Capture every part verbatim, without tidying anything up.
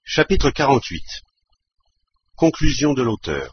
Chapitre quarante-huit. Conclusion de l'auteur.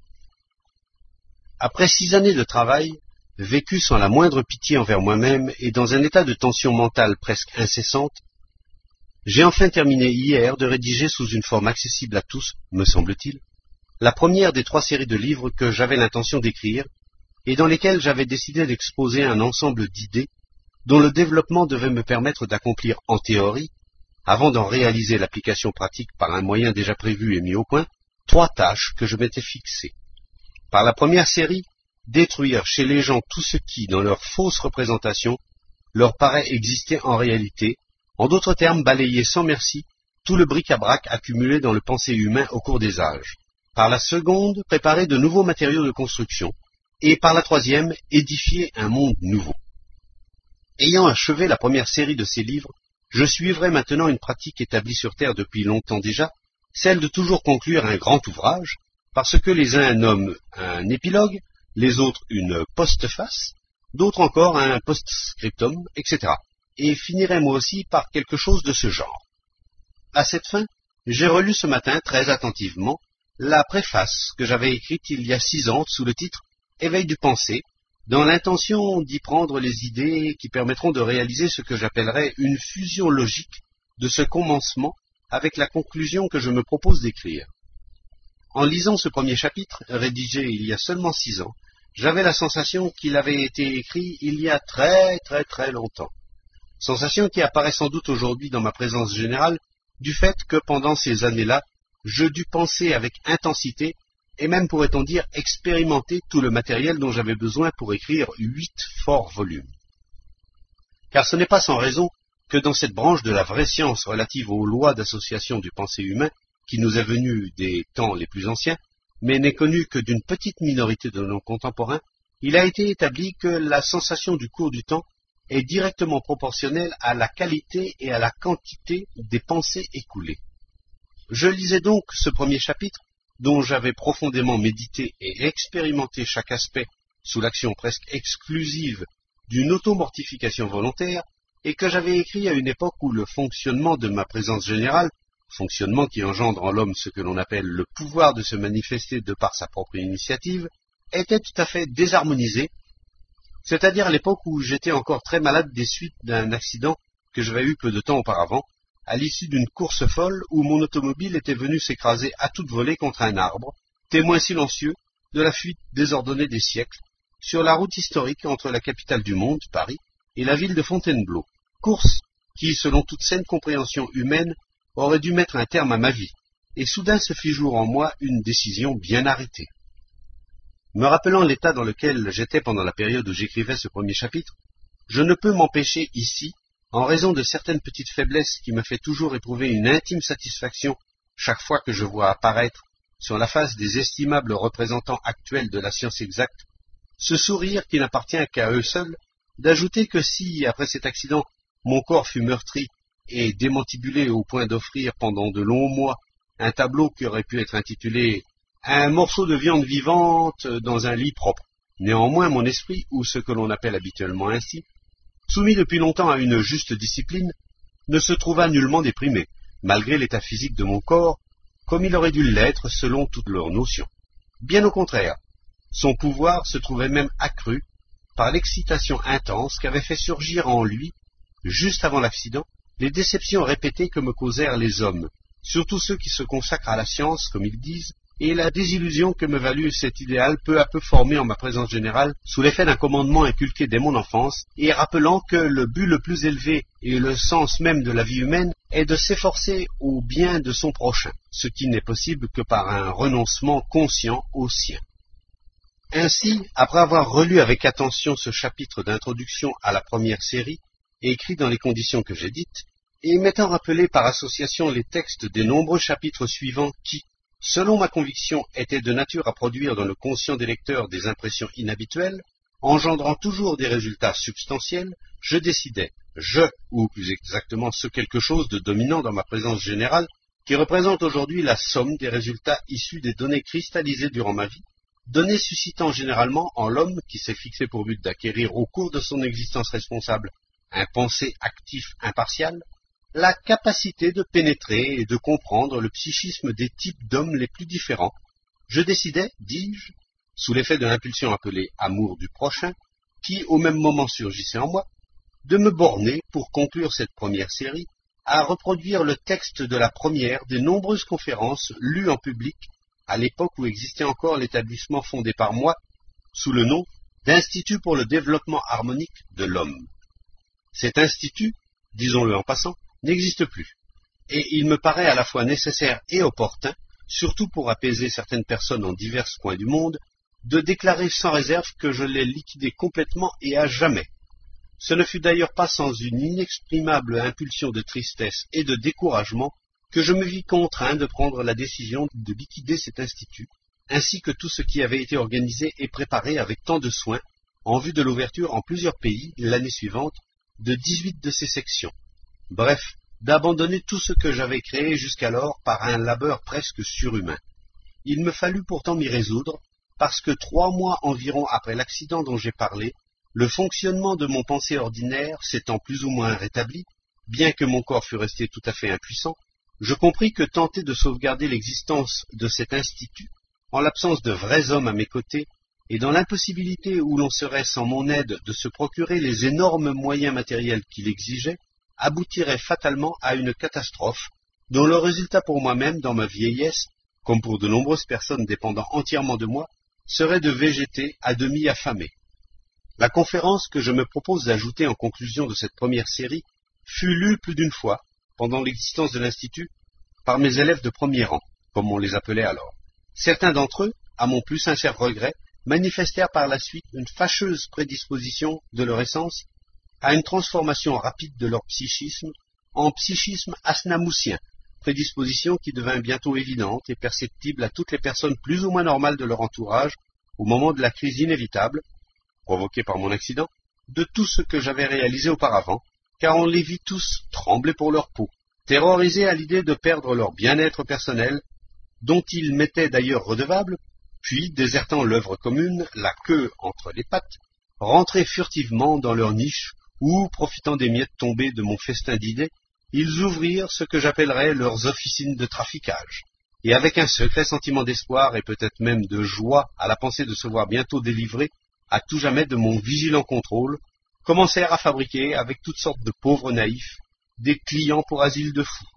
Après six années de travail, vécues sans la moindre pitié envers moi-même et dans un état de tension mentale presque incessante, j'ai enfin terminé hier de rédiger sous une forme accessible à tous, me semble-t-il, la première des trois séries de livres que j'avais l'intention d'écrire et dans lesquels j'avais décidé d'exposer un ensemble d'idées dont le développement devait me permettre d'accomplir en théorie, avant d'en réaliser l'application pratique par un moyen déjà prévu et mis au point, trois tâches que je m'étais fixées. Par la première série, détruire chez les gens tout ce qui, dans leur fausse représentation, leur paraît exister en réalité, en d'autres termes, balayer sans merci tout le bric-à-brac accumulé dans le pensée humain au cours des âges. Par la seconde, préparer de nouveaux matériaux de construction, et par la troisième, édifier un monde nouveau. Ayant achevé la première série de ces livres, je suivrai maintenant une pratique établie sur Terre depuis longtemps déjà, celle de toujours conclure un grand ouvrage, parce que les uns nomment un épilogue, les autres une postface, d'autres encore un postscriptum, et cetera, et finirai moi aussi par quelque chose de ce genre. À cette fin, j'ai relu ce matin très attentivement la préface que j'avais écrite il y a six ans sous le titre « Éveil du pensée », dans l'intention d'y prendre les idées qui permettront de réaliser ce que j'appellerais une fusion logique de ce commencement avec la conclusion que je me propose d'écrire. En lisant ce premier chapitre, rédigé il y a seulement six ans, j'avais la sensation qu'il avait été écrit il y a très très très longtemps. Sensation qui apparaît sans doute aujourd'hui dans ma présence générale du fait que pendant ces années-là, je dus penser avec intensité et même, pourrait-on dire, expérimenter tout le matériel dont j'avais besoin pour écrire huit forts volumes. Car ce n'est pas sans raison que dans cette branche de la vraie science relative aux lois d'association du pensée humain, qui nous est venue des temps les plus anciens, mais n'est connue que d'une petite minorité de nos contemporains, il a été établi que la sensation du cours du temps est directement proportionnelle à la qualité et à la quantité des pensées écoulées. Je lisais donc ce premier chapitre, dont j'avais profondément médité et expérimenté chaque aspect sous l'action presque exclusive d'une automortification volontaire, et que j'avais écrit à une époque où le fonctionnement de ma présence générale, fonctionnement qui engendre en l'homme ce que l'on appelle le pouvoir de se manifester de par sa propre initiative, était tout à fait désharmonisé, c'est-à-dire à l'époque où j'étais encore très malade des suites d'un accident que j'avais eu peu de temps auparavant, à l'issue d'une course folle où mon automobile était venue s'écraser à toute volée contre un arbre, témoin silencieux de la fuite désordonnée des siècles, sur la route historique entre la capitale du monde, Paris, et la ville de Fontainebleau, course qui, selon toute saine compréhension humaine, aurait dû mettre un terme à ma vie, et soudain se fit jour en moi une décision bien arrêtée. Me rappelant l'état dans lequel j'étais pendant la période où j'écrivais ce premier chapitre, je ne peux m'empêcher ici, en raison de certaines petites faiblesses qui me fait toujours éprouver une intime satisfaction chaque fois que je vois apparaître, sur la face des estimables représentants actuels de la science exacte, ce sourire qui n'appartient qu'à eux seuls, d'ajouter que si, après cet accident, mon corps fut meurtri et démantibulé au point d'offrir pendant de longs mois un tableau qui aurait pu être intitulé « Un morceau de viande vivante dans un lit propre », néanmoins mon esprit, ou ce que l'on appelle habituellement ainsi, soumis depuis longtemps à une juste discipline, ne se trouva nullement déprimé, malgré l'état physique de mon corps, comme il aurait dû l'être selon toutes leurs notions. Bien au contraire, son pouvoir se trouvait même accru par l'excitation intense qu'avait fait surgir en lui, juste avant l'accident, les déceptions répétées que me causèrent les hommes, surtout ceux qui se consacrent à la science, comme ils disent, et la désillusion que me valut cet idéal peu à peu formé en ma présence générale sous l'effet d'un commandement inculqué dès mon enfance et rappelant que le but le plus élevé et le sens même de la vie humaine est de s'efforcer au bien de son prochain, ce qui n'est possible que par un renoncement conscient au sien. Ainsi, après avoir relu avec attention ce chapitre d'introduction à la première série, écrit dans les conditions que j'ai dites, et m'étant rappelé par association les textes des nombreux chapitres suivants qui, selon ma conviction, était de nature à produire dans le conscient des lecteurs des impressions inhabituelles, engendrant toujours des résultats substantiels, je décidai, je, ou plus exactement ce quelque chose de dominant dans ma présence générale, qui représente aujourd'hui la somme des résultats issus des données cristallisées durant ma vie, données suscitant généralement en l'homme qui s'est fixé pour but d'acquérir au cours de son existence responsable un pensée actif impartial, la capacité de pénétrer et de comprendre le psychisme des types d'hommes les plus différents, je décidai, dis-je, sous l'effet de l'impulsion appelée amour du prochain, qui au même moment surgissait en moi, de me borner, pour conclure cette première série, à reproduire le texte de la première des nombreuses conférences lues en public à l'époque où existait encore l'établissement fondé par moi sous le nom d'Institut pour le développement harmonique de l'homme. Cet institut, disons-le en passant, n'existe plus, et il me paraît à la fois nécessaire et opportun, surtout pour apaiser certaines personnes en divers coins du monde, de déclarer sans réserve que je l'ai liquidé complètement et à jamais. Ce ne fut d'ailleurs pas sans une inexprimable impulsion de tristesse et de découragement que je me vis contraint de prendre la décision de liquider cet institut, ainsi que tout ce qui avait été organisé et préparé avec tant de soin, en vue de l'ouverture en plusieurs pays, l'année suivante, de dix-huit de ces sections. Bref, d'abandonner tout ce que j'avais créé jusqu'alors par un labeur presque surhumain. Il me fallut pourtant m'y résoudre, parce que trois mois environ après l'accident dont j'ai parlé, le fonctionnement de mon pensée ordinaire s'étant plus ou moins rétabli, bien que mon corps fût resté tout à fait impuissant, je compris que tenter de sauvegarder l'existence de cet institut, en l'absence de vrais hommes à mes côtés, et dans l'impossibilité où l'on serait sans mon aide de se procurer les énormes moyens matériels qu'il exigeait, aboutirait fatalement à une catastrophe, dont le résultat pour moi-même dans ma vieillesse, comme pour de nombreuses personnes dépendant entièrement de moi, serait de végéter à demi affamé. La conférence que je me propose d'ajouter en conclusion de cette première série fut lue plus d'une fois, pendant l'existence de l'Institut, par mes élèves de premier rang, comme on les appelait alors. Certains d'entre eux, à mon plus sincère regret, manifestèrent par la suite une fâcheuse prédisposition de leur essence à une transformation rapide de leur psychisme en psychisme asnamoussien, prédisposition qui devint bientôt évidente et perceptible à toutes les personnes plus ou moins normales de leur entourage au moment de la crise inévitable, provoquée par mon accident, de tout ce que j'avais réalisé auparavant, car on les vit tous trembler pour leur peau, terrorisés à l'idée de perdre leur bien-être personnel, dont ils m'étaient d'ailleurs redevables, puis, désertant l'œuvre commune, la queue entre les pattes, rentraient furtivement dans leur niche, où, profitant des miettes tombées de mon festin d'idées, ils ouvrirent ce que j'appellerais leurs officines de traficage, et avec un secret sentiment d'espoir et peut-être même de joie à la pensée de se voir bientôt délivrés à tout jamais de mon vigilant contrôle, commencèrent à fabriquer, avec toutes sortes de pauvres naïfs, des clients pour asile de fous.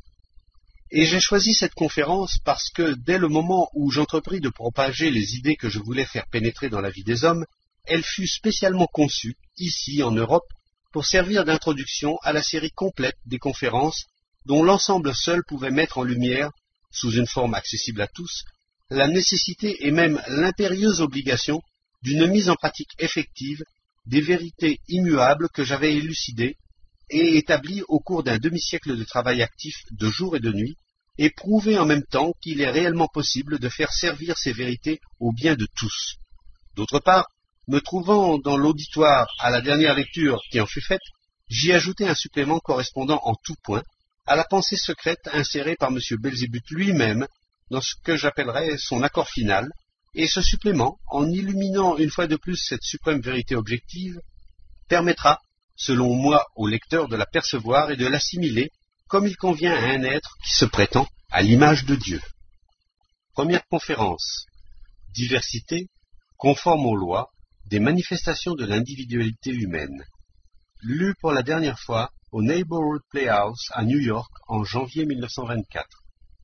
Et j'ai choisi cette conférence parce que, dès le moment où j'entrepris de propager les idées que je voulais faire pénétrer dans la vie des hommes, elle fut spécialement conçue, ici en Europe, pour servir d'introduction à la série complète des conférences dont l'ensemble seul pouvait mettre en lumière, sous une forme accessible à tous, la nécessité et même l'impérieuse obligation d'une mise en pratique effective des vérités immuables que j'avais élucidées et établies au cours d'un demi-siècle de travail actif de jour et de nuit, et prouvé en même temps qu'il est réellement possible de faire servir ces vérités au bien de tous. D'autre part, me trouvant dans l'auditoire à la dernière lecture qui en fut faite, j'y ajoutai un supplément correspondant en tout point à la pensée secrète insérée par M. Belzébuth lui-même dans ce que j'appellerais son accord final, et ce supplément, en illuminant une fois de plus cette suprême vérité objective, permettra, selon moi, au lecteur de la percevoir et de l'assimiler comme il convient à un être qui se prétend à l'image de Dieu. Première conférence. Diversité, conforme aux lois, des manifestations de l'individualité humaine. Lu pour la dernière fois au Neighborhood Playhouse à New York en janvier mille neuf cent vingt-quatre.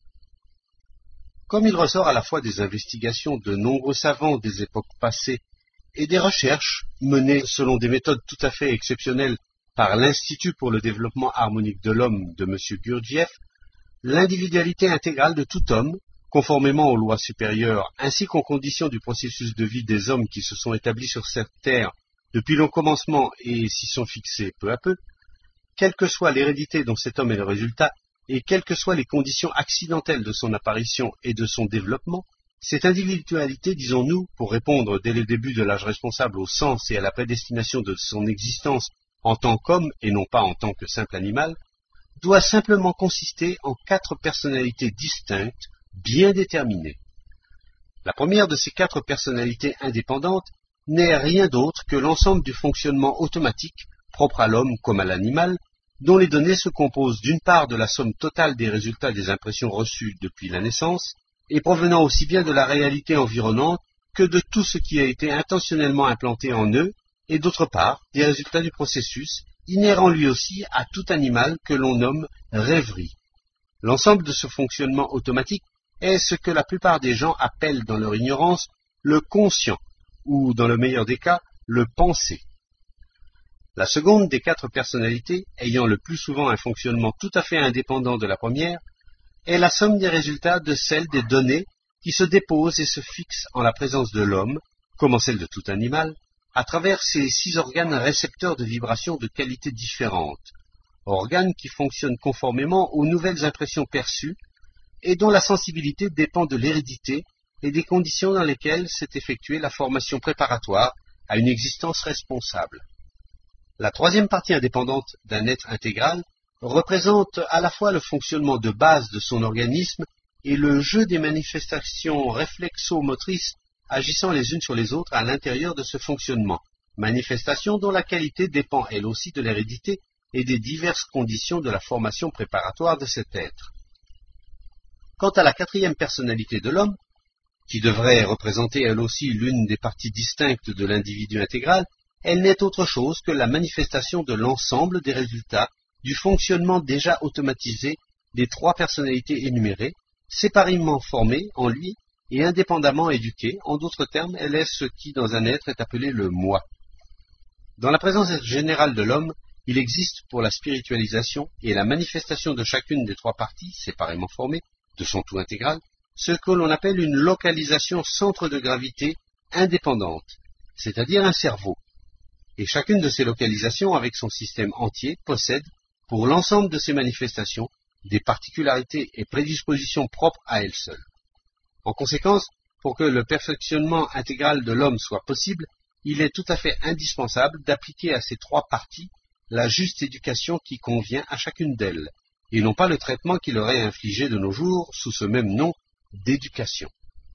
Comme il ressort à la fois des investigations de nombreux savants des époques passées et des recherches menées selon des méthodes tout à fait exceptionnelles par l'Institut pour le développement harmonique de l'homme de M. Gurdjieff, l'individualité intégrale de tout homme, conformément aux lois supérieures ainsi qu'aux conditions du processus de vie des hommes qui se sont établis sur cette terre depuis le commencement et s'y sont fixés peu à peu, quelle que soit l'hérédité dont cet homme est le résultat, et quelles que soient les conditions accidentelles de son apparition et de son développement, cette individualité, disons-nous, pour répondre dès le début de l'âge responsable au sens et à la prédestination de son existence en tant qu'homme et non pas en tant que simple animal, doit simplement consister en quatre personnalités distinctes, bien déterminées. La première de ces quatre personnalités indépendantes n'est rien d'autre que l'ensemble du fonctionnement automatique, propre à l'homme comme à l'animal, dont les données se composent d'une part de la somme totale des résultats des impressions reçues depuis la naissance, et provenant aussi bien de la réalité environnante que de tout ce qui a été intentionnellement implanté en eux, et d'autre part des résultats du processus, inhérent lui aussi à tout animal que l'on nomme rêverie. L'ensemble de ce fonctionnement automatique est ce que la plupart des gens appellent dans leur ignorance le conscient, ou dans le meilleur des cas, le pensé. La seconde des quatre personnalités, ayant le plus souvent un fonctionnement tout à fait indépendant de la première, est la somme des résultats de celle des données qui se déposent et se fixent en la présence de l'homme, comme en celle de tout animal, à travers ces six organes récepteurs de vibrations de qualité différentes, organes qui fonctionnent conformément aux nouvelles impressions perçues et dont la sensibilité dépend de l'hérédité et des conditions dans lesquelles s'est effectuée la formation préparatoire à une existence responsable. La troisième partie indépendante d'un être intégral représente à la fois le fonctionnement de base de son organisme et le jeu des manifestations réflexo-motrices agissant les unes sur les autres à l'intérieur de ce fonctionnement, manifestations dont la qualité dépend elle aussi de l'hérédité et des diverses conditions de la formation préparatoire de cet être. Quant à la quatrième personnalité de l'homme, qui devrait représenter elle aussi l'une des parties distinctes de l'individu intégral, elle n'est autre chose que la manifestation de l'ensemble des résultats du fonctionnement déjà automatisé des trois personnalités énumérées, séparément formées en lui et indépendamment éduquées. En d'autres termes, elle est ce qui dans un être est appelé le moi. Dans la présence générale de l'homme, il existe pour la spiritualisation et la manifestation de chacune des trois parties, séparément formées, de son tout intégral, ce que l'on appelle une localisation centre de gravité indépendante, c'est-à-dire un cerveau. Et chacune de ces localisations, avec son système entier, possède, pour l'ensemble de ces manifestations, des particularités et prédispositions propres à elle seule. En conséquence, pour que le perfectionnement intégral de l'homme soit possible, il est tout à fait indispensable d'appliquer à ces trois parties la juste éducation qui convient à chacune d'elles, et non pas le traitement qui leur est infligé de nos jours sous ce même nom d'éducation.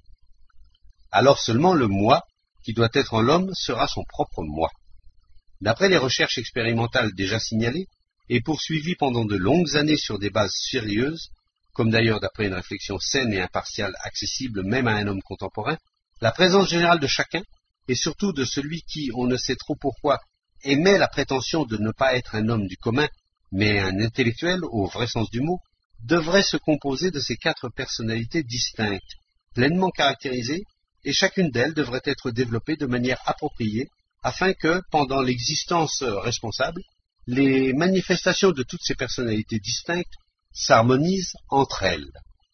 Alors seulement le moi, qui doit être en l'homme, sera son propre moi. D'après les recherches expérimentales déjà signalées, et poursuivies pendant de longues années sur des bases sérieuses, comme d'ailleurs d'après une réflexion saine et impartiale accessible même à un homme contemporain, la présence générale de chacun, et surtout de celui qui, on ne sait trop pourquoi, émet la prétention de ne pas être un homme du commun, mais un intellectuel au vrai sens du mot, devrait se composer de ces quatre personnalités distinctes, pleinement caractérisées, et chacune d'elles devrait être développée de manière appropriée, afin que, pendant l'existence responsable, les manifestations de toutes ces personnalités distinctes s'harmonisent entre elles.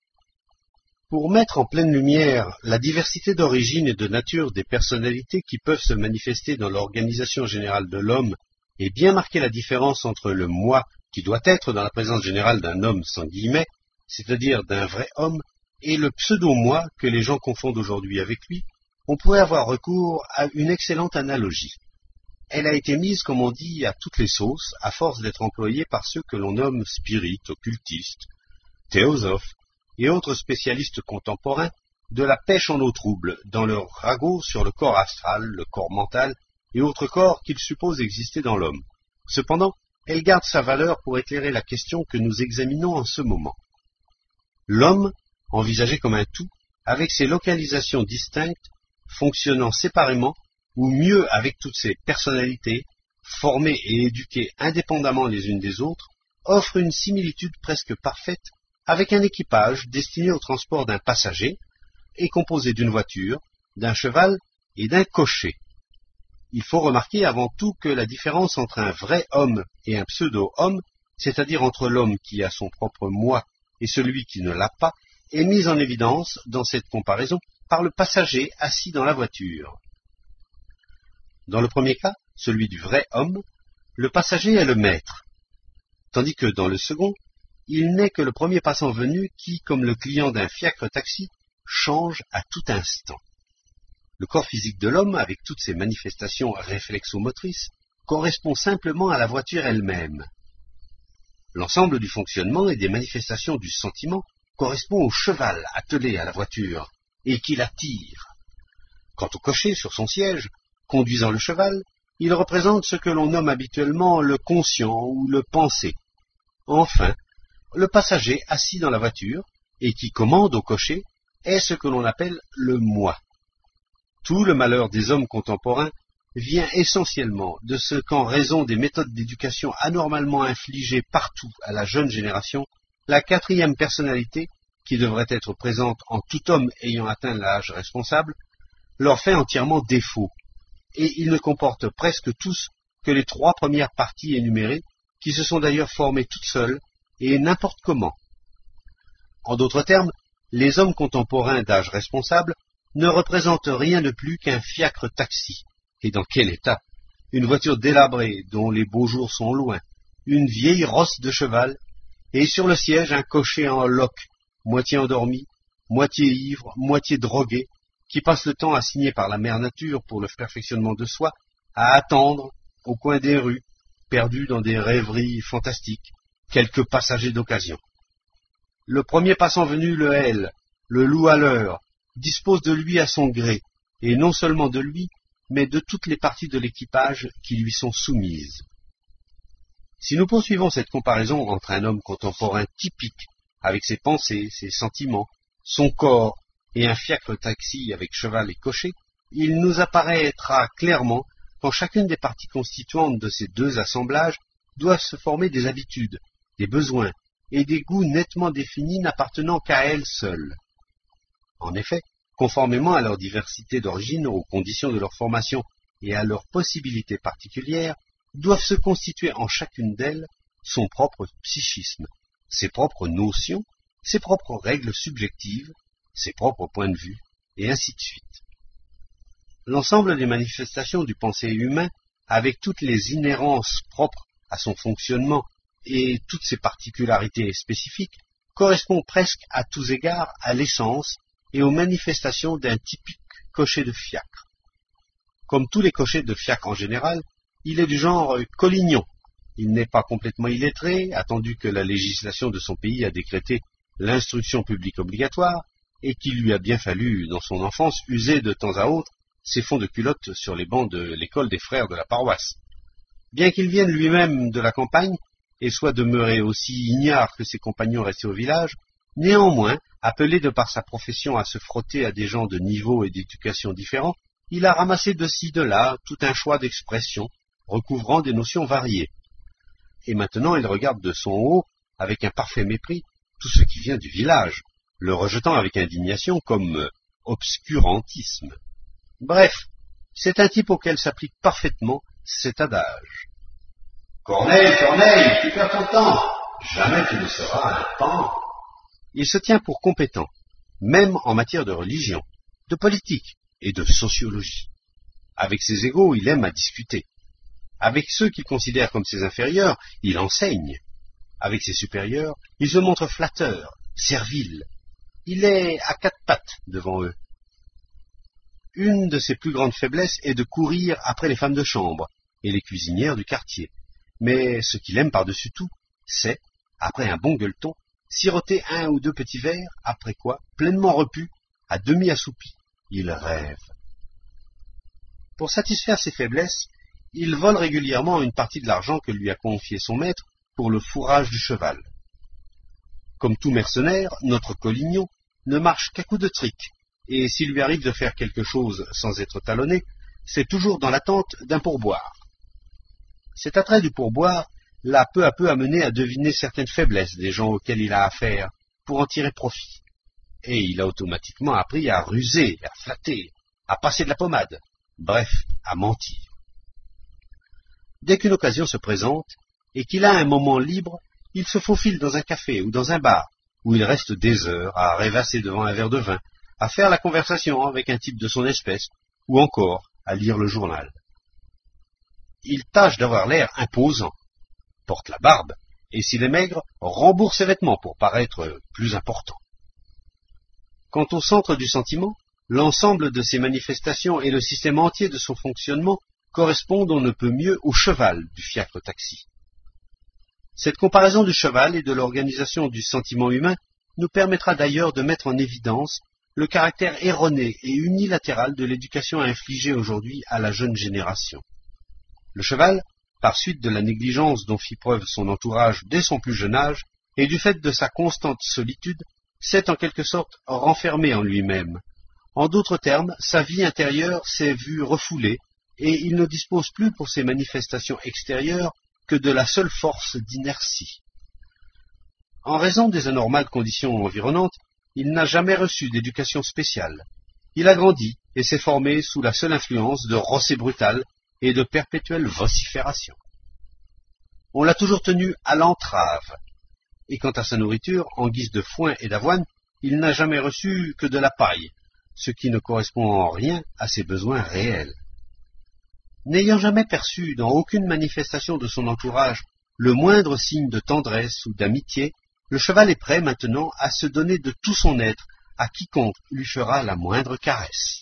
Pour mettre en pleine lumière la diversité d'origine et de nature des personnalités qui peuvent se manifester dans l'organisation générale de l'homme et bien marquer la différence entre le moi qui doit être dans la présence générale d'un homme sans guillemets, c'est-à-dire d'un vrai homme, et le pseudo-moi que les gens confondent aujourd'hui avec lui, on pourrait avoir recours à une excellente analogie. Elle a été mise, comme on dit, à toutes les sauces, à force d'être employée par ceux que l'on nomme spirites, occultistes, théosophes et autres spécialistes contemporains de la pêche en eau trouble, dans leur ragot sur le corps astral, le corps mental et autres corps qu'ils supposent exister dans l'homme. Cependant, elle garde sa valeur pour éclairer la question que nous examinons en ce moment. L'homme, envisagé comme un tout, avec ses localisations distinctes, fonctionnant séparément, ou mieux avec toutes ses personnalités, formées et éduquées indépendamment les unes des autres, offre une similitude presque parfaite avec un équipage destiné au transport d'un passager et composé d'une voiture, d'un cheval et d'un cocher. Il faut remarquer avant tout que la différence entre un vrai homme et un pseudo-homme, c'est-à-dire entre l'homme qui a son propre moi et celui qui ne l'a pas, est mise en évidence dans cette comparaison par le passager assis dans la voiture. Dans le premier cas, celui du vrai homme, le passager est le maître, tandis que dans le second, il n'est que le premier passant venu qui, comme le client d'un fiacre-taxi, change à tout instant. Le corps physique de l'homme, avec toutes ses manifestations réflexo-motrices, correspond simplement à la voiture elle-même. L'ensemble du fonctionnement et des manifestations du sentiment correspond au cheval attelé à la voiture et qui la tire. Quant au cocher sur son siège, conduisant le cheval, Il représente ce que l'on nomme habituellement le conscient ou le pensé. Enfin, le passager assis dans la voiture et qui commande au cocher est ce que l'on appelle le moi. Tout le malheur des hommes contemporains vient essentiellement de ce qu'en raison des méthodes d'éducation anormalement infligées partout à la jeune génération, la quatrième personnalité, qui devrait être présente en tout homme ayant atteint l'âge responsable, leur fait entièrement défaut, et ils ne comportent presque tous que les trois premières parties énumérées, qui se sont d'ailleurs formées toutes seules, et n'importe comment. En d'autres termes, les hommes contemporains d'âge responsable ne représentent rien de plus qu'un fiacre taxi. Et dans quel état? Une voiture délabrée dont les beaux jours sont loin, une vieille rosse de cheval, et sur le siège un cocher en loques, moitié endormi, moitié ivre, moitié drogué, qui passe le temps assigné par la mère nature pour le perfectionnement de soi, à attendre, au coin des rues, perdu dans des rêveries fantastiques, quelques passagers d'occasion. Le premier passant venu le hèle, le loue à l'heure, dispose de lui à son gré, et non seulement de lui, mais de toutes les parties de l'équipage qui lui sont soumises. Si nous poursuivons cette comparaison entre un homme contemporain typique, avec ses pensées, ses sentiments, son corps, et un fiacre taxi avec cheval et cocher, il nous apparaîtra clairement qu'en chacune des parties constituantes de ces deux assemblages doivent se former des habitudes, des besoins et des goûts nettement définis n'appartenant qu'à elles seules. En effet, conformément à leur diversité d'origine, aux conditions de leur formation et à leurs possibilités particulières, doivent se constituer en chacune d'elles son propre psychisme, ses propres notions, ses propres règles subjectives, ses propres points de vue, et ainsi de suite. L'ensemble des manifestations du penser humain, avec toutes les inhérences propres à son fonctionnement et toutes ses particularités spécifiques, correspond presque à tous égards à l'essence et aux manifestations d'un typique cocher de fiacre. Comme tous les cochers de fiacre en général, il est du genre collignon. Il n'est pas complètement illettré, attendu que la législation de son pays a décrété l'instruction publique obligatoire, et qu'il lui a bien fallu, dans son enfance, user de temps à autre ses fonds de culotte sur les bancs de l'école des frères de la paroisse. Bien qu'il vienne lui-même de la campagne, et soit demeuré aussi ignare que ses compagnons restés au village, néanmoins, appelé de par sa profession à se frotter à des gens de niveau et d'éducation différents, il a ramassé de ci de là tout un choix d'expressions, recouvrant des notions variées. Et maintenant il regarde de son haut, avec un parfait mépris, tout ce qui vient du village, le rejetant avec indignation comme euh, obscurantisme. Bref, c'est un type auquel s'applique parfaitement cet adage. Corneille, Corneille, tu perds ton temps, jamais tu ne seras un pan. Il se tient pour compétent, même en matière de religion, de politique et de sociologie. Avec ses égaux, il aime à discuter. Avec ceux qu'il considère comme ses inférieurs, il enseigne. Avec ses supérieurs, il se montre flatteur, servile. Il est à quatre pattes devant eux. Une de ses plus grandes faiblesses est de courir après les femmes de chambre et les cuisinières du quartier. Mais ce qu'il aime par-dessus tout, c'est, après un bon gueuleton, siroter un ou deux petits verres, après quoi, pleinement repu, à demi assoupi, il rêve. Pour satisfaire ses faiblesses, il vole régulièrement une partie de l'argent que lui a confié son maître pour le fourrage du cheval. Comme tout mercenaire, notre Collignon ne marche qu'à coups de trick, et s'il lui arrive de faire quelque chose sans être talonné, c'est toujours dans l'attente d'un pourboire. Cet attrait du pourboire l'a peu à peu amené à deviner certaines faiblesses des gens auxquels il a affaire, pour en tirer profit. Et il a automatiquement appris à ruser, à flatter, à passer de la pommade, bref, à mentir. Dès qu'une occasion se présente, et qu'il a un moment libre, il se faufile dans un café ou dans un bar, où il reste des heures à rêvasser devant un verre de vin, à faire la conversation avec un type de son espèce, ou encore à lire le journal. Il tâche d'avoir l'air imposant, porte la barbe, et s'il est maigre, rembourse ses vêtements pour paraître plus important. Quant au centre du sentiment, l'ensemble de ses manifestations et le système entier de son fonctionnement correspondent on ne peut mieux au cheval du fiacre taxi. Cette comparaison du cheval et de l'organisation du sentiment humain nous permettra d'ailleurs de mettre en évidence le caractère erroné et unilatéral de l'éducation infligée aujourd'hui à la jeune génération. Le cheval, par suite de la négligence dont fit preuve son entourage dès son plus jeune âge, et du fait de sa constante solitude, s'est en quelque sorte renfermé en lui-même. En d'autres termes, sa vie intérieure s'est vue refoulée, et il ne dispose plus pour ses manifestations extérieures que de la seule force d'inertie. En raison des anormales conditions environnantes, il n'a jamais reçu d'éducation spéciale. Il a grandi et s'est formé sous la seule influence de rossées brutales et de perpétuelles vociférations. On l'a toujours tenu à l'entrave, et quant à sa nourriture, en guise de foin et d'avoine, il n'a jamais reçu que de la paille, ce qui ne correspond en rien à ses besoins réels. N'ayant jamais perçu dans aucune manifestation de son entourage le moindre signe de tendresse ou d'amitié, le cheval est prêt maintenant à se donner de tout son être à quiconque lui fera la moindre caresse.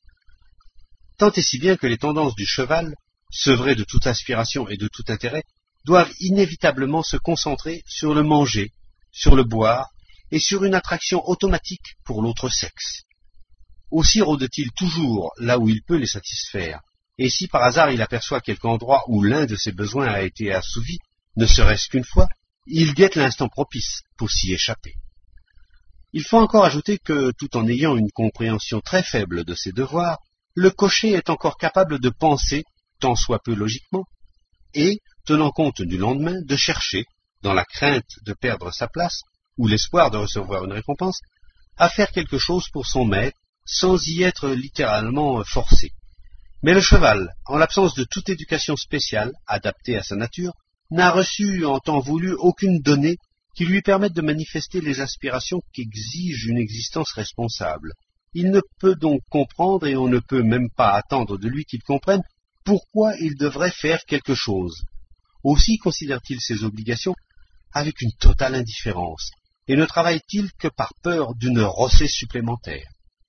Tant et si bien que les tendances du cheval, sevrées de toute aspiration et de tout intérêt, doivent inévitablement se concentrer sur le manger, sur le boire et sur une attraction automatique pour l'autre sexe. Aussi rôde-t-il toujours là où il peut les satisfaire, et si par hasard il aperçoit quelque endroit où l'un de ses besoins a été assouvi, ne serait-ce qu'une fois, il guette l'instant propice pour s'y échapper. Il faut encore ajouter que, tout en ayant une compréhension très faible de ses devoirs, le cocher est encore capable de penser, tant soit peu logiquement, et, tenant compte du lendemain, de chercher, dans la crainte de perdre sa place, ou l'espoir de recevoir une récompense, à faire quelque chose pour son maître, sans y être littéralement forcé. Mais le cheval, en l'absence de toute éducation spéciale, adaptée à sa nature, n'a reçu en temps voulu aucune donnée qui lui permette de manifester les aspirations qu'exige une existence responsable. Il ne peut donc comprendre, et on ne peut même pas attendre de lui qu'il comprenne, pourquoi il devrait faire quelque chose. Aussi considère-t-il ses obligations avec une totale indifférence, et ne travaille-t-il que par peur d'une rossée supplémentaire.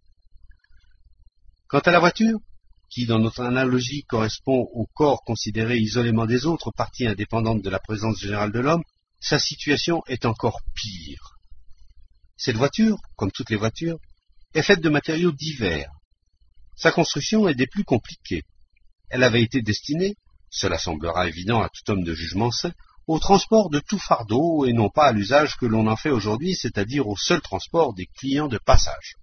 Quant à la voiture, qui dans notre analogie correspond au corps considéré isolément des autres, partie indépendante de la présence générale de l'homme, sa situation est encore pire. Cette voiture, comme toutes les voitures, est faite de matériaux divers. Sa construction est des plus compliquées. Elle avait été destinée, cela semblera évident à tout homme de jugement sain, au transport de tout fardeau et non pas à l'usage que l'on en fait aujourd'hui, c'est-à-dire au seul transport des clients de passage.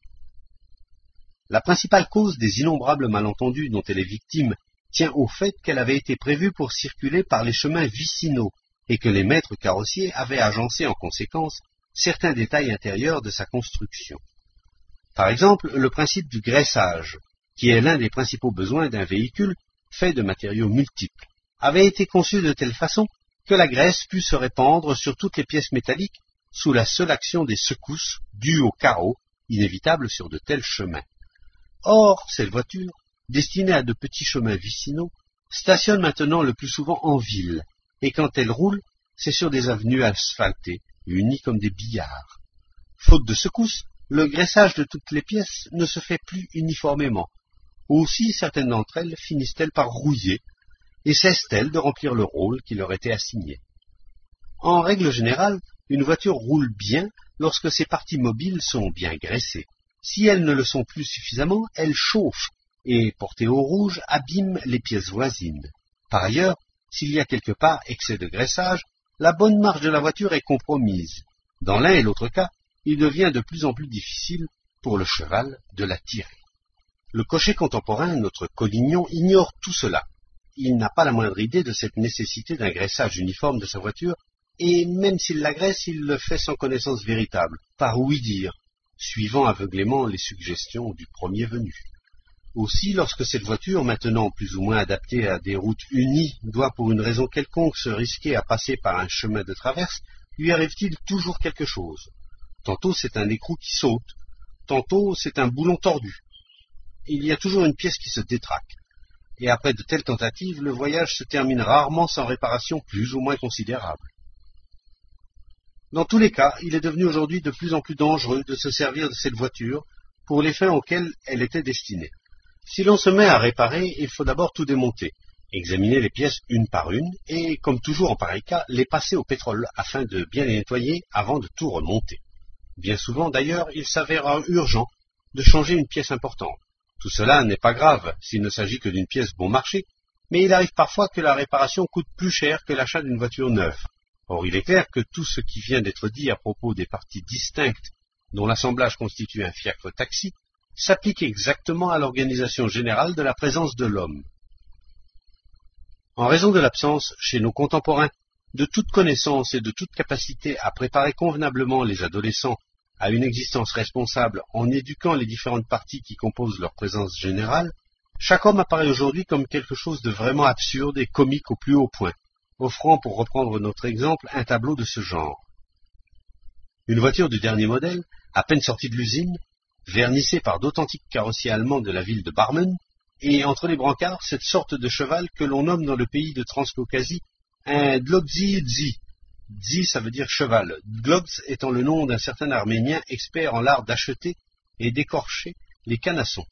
La principale cause des innombrables malentendus dont elle est victime tient au fait qu'elle avait été prévue pour circuler par les chemins vicinaux et que les maîtres carrossiers avaient agencé en conséquence certains détails intérieurs de sa construction. Par exemple, le principe du graissage, qui est l'un des principaux besoins d'un véhicule fait de matériaux multiples, avait été conçu de telle façon que la graisse pût se répandre sur toutes les pièces métalliques sous la seule action des secousses dues aux carreaux, inévitables sur de tels chemins. Or, cette voiture, destinée à de petits chemins vicinaux, stationne maintenant le plus souvent en ville, et quand elle roule, c'est sur des avenues asphaltées, unies comme des billards. Faute de secousses, le graissage de toutes les pièces ne se fait plus uniformément. Aussi, certaines d'entre elles finissent-elles par rouiller, et cessent-elles de remplir le rôle qui leur était assigné. En règle générale, une voiture roule bien lorsque ses parties mobiles sont bien graissées. Si elles ne le sont plus suffisamment, elle chauffe, et, portée au rouge, abîme les pièces voisines. Par ailleurs, s'il y a quelque part excès de graissage, la bonne marche de la voiture est compromise. Dans l'un et l'autre cas, il devient de plus en plus difficile pour le cheval de la tirer. Le cocher contemporain, notre Collignon, ignore tout cela. Il n'a pas la moindre idée de cette nécessité d'un graissage uniforme de sa voiture, et même s'il la graisse, il le fait sans connaissance véritable, par ouï-dire, suivant aveuglément les suggestions du premier venu. Aussi, lorsque cette voiture, maintenant plus ou moins adaptée à des routes unies, doit pour une raison quelconque se risquer à passer par un chemin de traverse, lui arrive-t-il toujours quelque chose. Tantôt c'est un écrou qui saute, tantôt c'est un boulon tordu. Il y a toujours une pièce qui se détraque, et après de telles tentatives, le voyage se termine rarement sans réparation plus ou moins considérable. Dans tous les cas, il est devenu aujourd'hui de plus en plus dangereux de se servir de cette voiture pour les fins auxquelles elle était destinée. Si l'on se met à réparer, il faut d'abord tout démonter, examiner les pièces une par une, et, comme toujours en pareil cas, les passer au pétrole afin de bien les nettoyer avant de tout remonter. Bien souvent, d'ailleurs, il s'avère urgent de changer une pièce importante. Tout cela n'est pas grave s'il ne s'agit que d'une pièce bon marché, mais il arrive parfois que la réparation coûte plus cher que l'achat d'une voiture neuve. Or, il est clair que tout ce qui vient d'être dit à propos des parties distinctes dont l'assemblage constitue un fiacre taxi s'applique exactement à l'organisation générale de la présence de l'homme. En raison de l'absence, chez nos contemporains, de toute connaissance et de toute capacité à préparer convenablement les adolescents à une existence responsable en éduquant les différentes parties qui composent leur présence générale, chaque homme apparaît aujourd'hui comme quelque chose de vraiment absurde et comique au plus haut point, offrant, pour reprendre notre exemple, un tableau de ce genre. Une voiture du dernier modèle, à peine sortie de l'usine, vernissée par d'authentiques carrossiers allemands de la ville de Barmen, et entre les brancards, cette sorte de cheval que l'on nomme dans le pays de Transcaucasie un Dlogzi-Dzi. Dzi, ça veut dire cheval, Dlogz étant le nom d'un certain Arménien expert en l'art d'acheter et d'écorcher les canassons.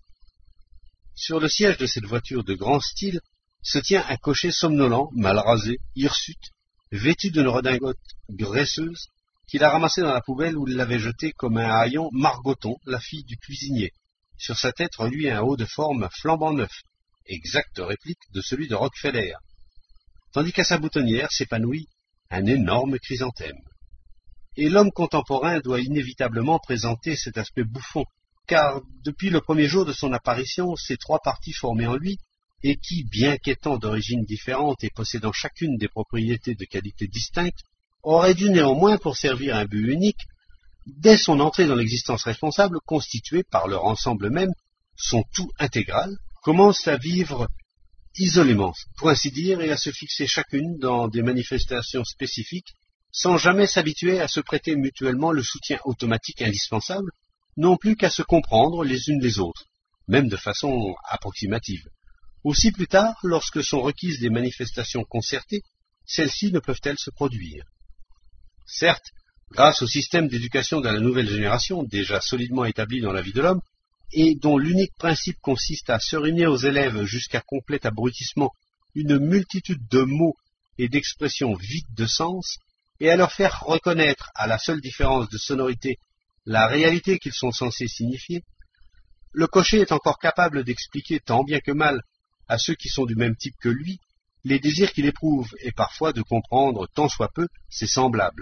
Sur le siège de cette voiture de grand style se tient un cocher somnolent, mal rasé, hirsute, vêtu d'une redingote graisseuse, qu'il a ramassée dans la poubelle où il l'avait jetée comme un haillon Margoton, la fille du cuisinier. Sur sa tête reluit un haut de forme flambant neuf, exacte réplique de celui de Rockefeller, tandis qu'à sa boutonnière s'épanouit un énorme chrysanthème. Et l'homme contemporain doit inévitablement présenter cet aspect bouffon, car depuis le premier jour de son apparition, ces trois parties formées en lui, et qui, bien qu'étant d'origine différente et possédant chacune des propriétés de qualité distinctes, auraient dû néanmoins, pour servir un but unique, dès son entrée dans l'existence responsable, constituée par leur ensemble même, son tout intégral, commencent à vivre isolément, pour ainsi dire, et à se fixer chacune dans des manifestations spécifiques, sans jamais s'habituer à se prêter mutuellement le soutien automatique indispensable, non plus qu'à se comprendre les unes les autres, même de façon approximative. Aussi plus tard, lorsque sont requises des manifestations concertées, celles-ci ne peuvent-elles se produire. Certes, grâce au système d'éducation de la nouvelle génération, déjà solidement établi dans la vie de l'homme, et dont l'unique principe consiste à suriner aux élèves jusqu'à complet abrutissement une multitude de mots et d'expressions vides de sens, et à leur faire reconnaître, à la seule différence de sonorité, la réalité qu'ils sont censés signifier, le cocher est encore capable d'expliquer tant bien que mal à ceux qui sont du même type que lui les désirs qu'il éprouve, et parfois de comprendre tant soit peu ses semblables.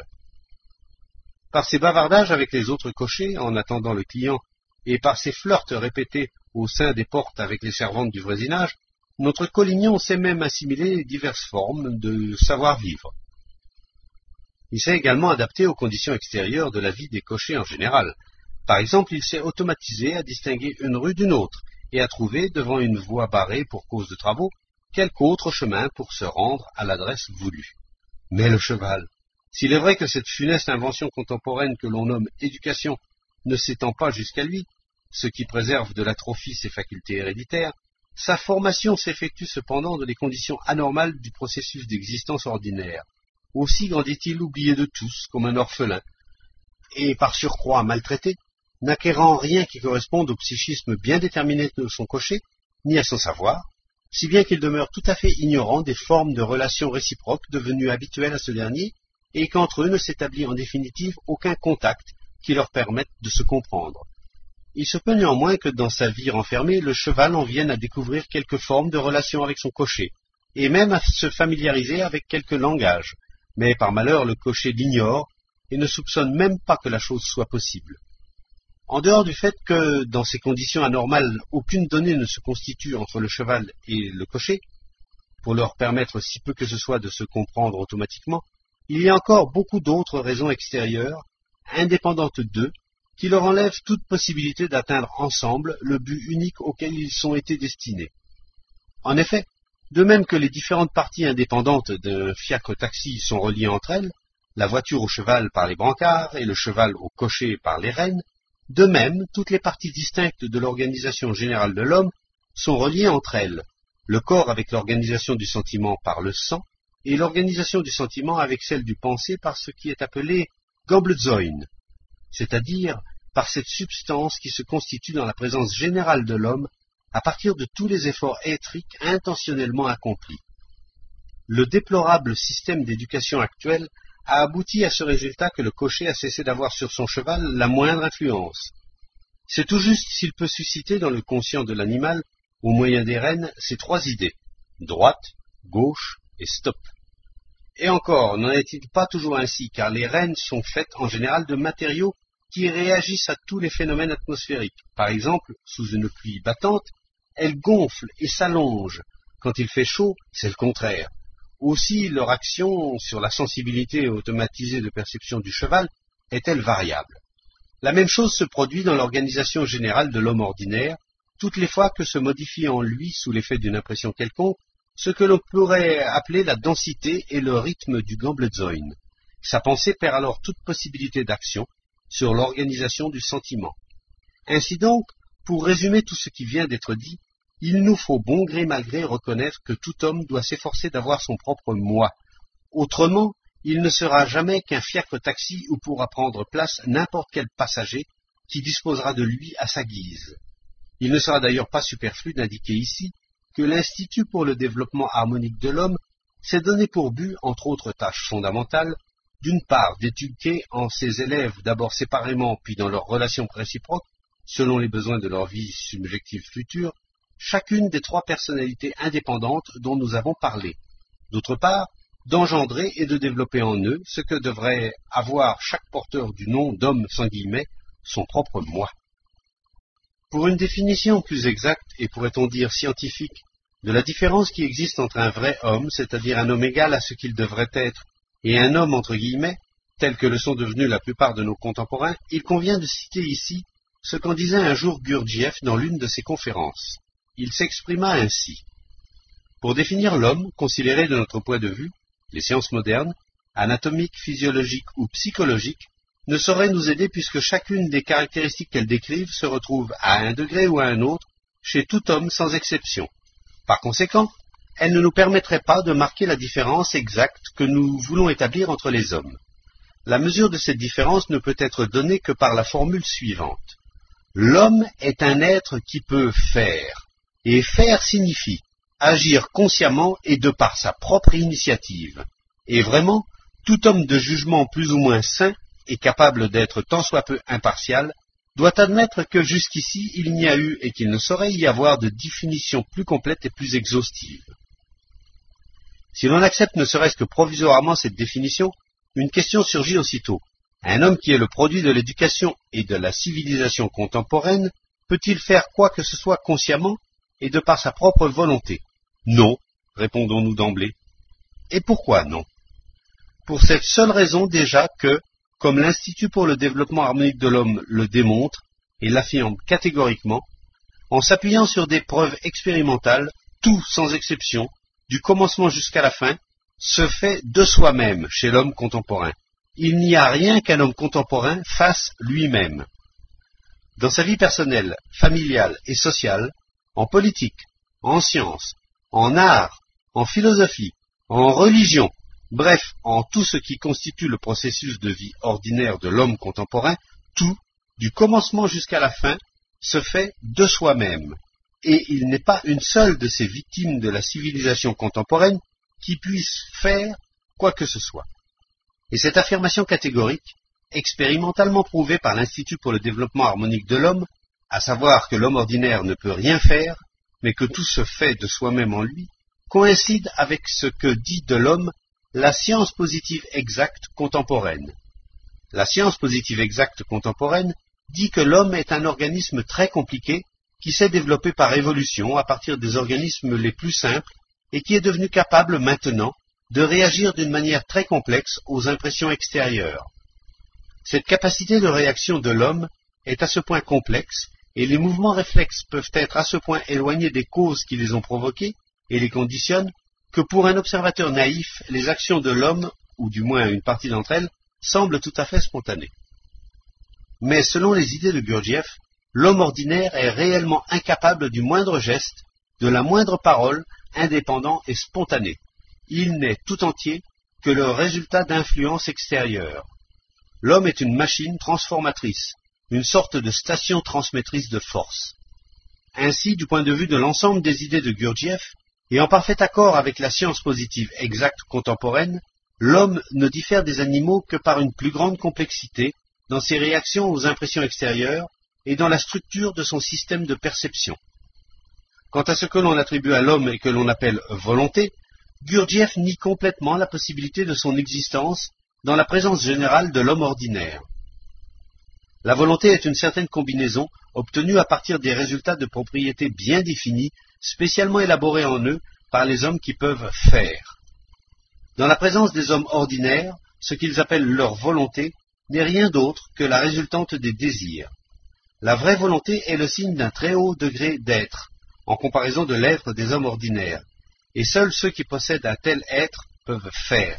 Par ses bavardages avec les autres cochers, en attendant le client, et par ses flirts répétés au sein des portes avec les servantes du voisinage, notre Collignon sait même assimiler diverses formes de savoir-vivre. Il s'est également adapté aux conditions extérieures de la vie des cochers en général. Par exemple, il s'est automatisé à distinguer une rue d'une autre, et à trouver, devant une voie barrée pour cause de travaux, quelque autre chemin pour se rendre à l'adresse voulue. Mais le cheval, s'il est vrai que cette funeste invention contemporaine que l'on nomme éducation ne s'étend pas jusqu'à lui, ce qui préserve de l'atrophie ses facultés héréditaires, sa formation s'effectue cependant dans les conditions anormales du processus d'existence ordinaire. Aussi grandit-il oublié de tous, comme un orphelin, et par surcroît maltraité, n'acquérant rien qui corresponde au psychisme bien déterminé de son cocher, ni à son savoir, si bien qu'il demeure tout à fait ignorant des formes de relations réciproques devenues habituelles à ce dernier, et qu'entre eux ne s'établit en définitive aucun contact qui leur permette de se comprendre. Il se peut néanmoins que dans sa vie renfermée, le cheval en vienne à découvrir quelques formes de relation avec son cocher, et même à se familiariser avec quelques langages, mais par malheur le cocher l'ignore et ne soupçonne même pas que la chose soit possible. En dehors du fait que, dans ces conditions anormales, aucune donnée ne se constitue entre le cheval et le cocher, pour leur permettre si peu que ce soit de se comprendre automatiquement, il y a encore beaucoup d'autres raisons extérieures, indépendantes d'eux, qui leur enlèvent toute possibilité d'atteindre ensemble le but unique auquel ils ont été destinés. En effet, de même que les différentes parties indépendantes d'un fiacre-taxi sont reliées entre elles, la voiture au cheval par les brancards et le cheval au cocher par les rênes, de même, toutes les parties distinctes de l'organisation générale de l'homme sont reliées entre elles, le corps avec l'organisation du sentiment par le sang, et l'organisation du sentiment avec celle du pensée par ce qui est appelé Gobelzeun, c'est-à-dire par cette substance qui se constitue dans la présence générale de l'homme à partir de tous les efforts éthriques intentionnellement accomplis. Le déplorable système d'éducation actuel a abouti à ce résultat que le cocher a cessé d'avoir sur son cheval la moindre influence. C'est tout juste s'il peut susciter dans le conscient de l'animal, au moyen des rênes, ces trois idées. droite, gauche et stop. Et encore, n'en est-il pas toujours ainsi, car les rennes sont faites en général de matériaux qui réagissent à tous les phénomènes atmosphériques. Par exemple, sous une pluie battante, elles gonflent et s'allongent. Quand il fait chaud, c'est le contraire. Aussi, leur action sur la sensibilité automatisée de perception du cheval est-elle variable. La même chose se produit dans l'organisation générale de l'homme ordinaire, toutes les fois que se modifie en lui, sous l'effet d'une impression quelconque, ce que l'on pourrait appeler la densité et le rythme du Gamblezäune. Sa pensée perd alors toute possibilité d'action sur l'organisation du sentiment. Ainsi donc, pour résumer tout ce qui vient d'être dit, il nous faut bon gré mal gré reconnaître que tout homme doit s'efforcer d'avoir son propre moi. Autrement, il ne sera jamais qu'un fiacre taxi où pourra prendre place n'importe quel passager qui disposera de lui à sa guise. Il ne sera d'ailleurs pas superflu d'indiquer ici que l'Institut pour le développement harmonique de l'homme s'est donné pour but, entre autres tâches fondamentales, d'une part d'éduquer en ses élèves d'abord séparément puis dans leurs relations réciproques, selon les besoins de leur vie subjective future, chacune des trois personnalités indépendantes dont nous avons parlé. D'autre part, d'engendrer et de développer en eux ce que devrait avoir chaque porteur du nom d'homme sans guillemets, son propre moi. Pour une définition plus exacte et pourrait-on dire scientifique de la différence qui existe entre un vrai homme, c'est-à-dire un homme égal à ce qu'il devrait être, et un homme entre guillemets, tel que le sont devenus la plupart de nos contemporains, il convient de citer ici ce qu'en disait un jour Gurdjieff dans l'une de ses conférences. Il s'exprima ainsi. Pour définir l'homme, considéré de notre point de vue, les sciences modernes, anatomiques, physiologiques ou psychologiques, ne sauraient nous aider puisque chacune des caractéristiques qu'elles décrivent se retrouve à un degré ou à un autre chez tout homme sans exception. Par conséquent, elles ne nous permettraient pas de marquer la différence exacte que nous voulons établir entre les hommes. La mesure de cette différence ne peut être donnée que par la formule suivante. L'homme est un être qui peut faire, et faire signifie agir consciemment et de par sa propre initiative. Et vraiment, tout homme de jugement plus ou moins sain et capable d'être tant soit peu impartial, doit admettre que jusqu'ici il n'y a eu et qu'il ne saurait y avoir de définition plus complète et plus exhaustive. Si l'on accepte ne serait-ce que provisoirement cette définition, une question surgit aussitôt. Un homme qui est le produit de l'éducation et de la civilisation contemporaine, peut-il faire quoi que ce soit consciemment et de par sa propre volonté? Non, répondons-nous d'emblée. Et pourquoi non? Pour cette seule raison déjà que, comme l'Institut pour le développement harmonique de l'homme le démontre et l'affirme catégoriquement, en s'appuyant sur des preuves expérimentales, tout sans exception, du commencement jusqu'à la fin, se fait de soi-même chez l'homme contemporain. Il n'y a rien qu'un homme contemporain fasse lui-même. Dans sa vie personnelle, familiale et sociale, en politique, en sciences, en art, en philosophie, en religion, bref, en tout ce qui constitue le processus de vie ordinaire de l'homme contemporain, tout, du commencement jusqu'à la fin, se fait de soi-même. Et il n'est pas une seule de ces victimes de la civilisation contemporaine qui puisse faire quoi que ce soit. Et cette affirmation catégorique, expérimentalement prouvée par l'Institut pour le développement harmonique de l'homme, à savoir que l'homme ordinaire ne peut rien faire, mais que tout se fait de soi-même en lui, coïncide avec ce que dit de l'homme la science positive exacte contemporaine. La science positive exacte contemporaine dit que l'homme est un organisme très compliqué qui s'est développé par évolution à partir des organismes les plus simples et qui est devenu capable maintenant de réagir d'une manière très complexe aux impressions extérieures. Cette capacité de réaction de l'homme est à ce point complexe et les mouvements réflexes peuvent être à ce point éloignés des causes qui les ont provoqués et les conditionnent que pour un observateur naïf, les actions de l'homme, ou du moins une partie d'entre elles, semblent tout à fait spontanées. Mais selon les idées de Gurdjieff, l'homme ordinaire est réellement incapable du moindre geste, de la moindre parole, indépendant et spontané. Il n'est tout entier que le résultat d'influences extérieures. L'homme est une machine transformatrice, une sorte de station transmettrice de force. Ainsi, du point de vue de l'ensemble des idées de Gurdjieff, et en parfait accord avec la science positive exacte contemporaine, l'homme ne diffère des animaux que par une plus grande complexité dans ses réactions aux impressions extérieures et dans la structure de son système de perception. Quant à ce que l'on attribue à l'homme et que l'on appelle volonté, Gurdjieff nie complètement la possibilité de son existence dans la présence générale de l'homme ordinaire. La volonté est une certaine combinaison obtenue à partir des résultats de propriétés bien définies, spécialement élaborées en eux par les hommes qui peuvent faire. Dans la présence des hommes ordinaires, ce qu'ils appellent leur volonté n'est rien d'autre que la résultante des désirs. La vraie volonté est le signe d'un très haut degré d'être, en comparaison de l'être des hommes ordinaires, et seuls ceux qui possèdent un tel être peuvent faire.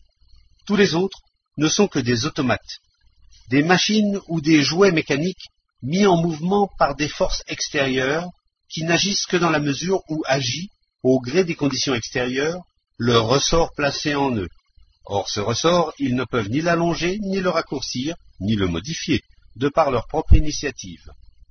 Tous les autres ne sont que des automates, des machines ou des jouets mécaniques mis en mouvement par des forces extérieures qui n'agissent que dans la mesure où agit, au gré des conditions extérieures, le ressort placé en eux. Or ce ressort, ils ne peuvent ni l'allonger, ni le raccourcir, ni le modifier, de par leur propre initiative.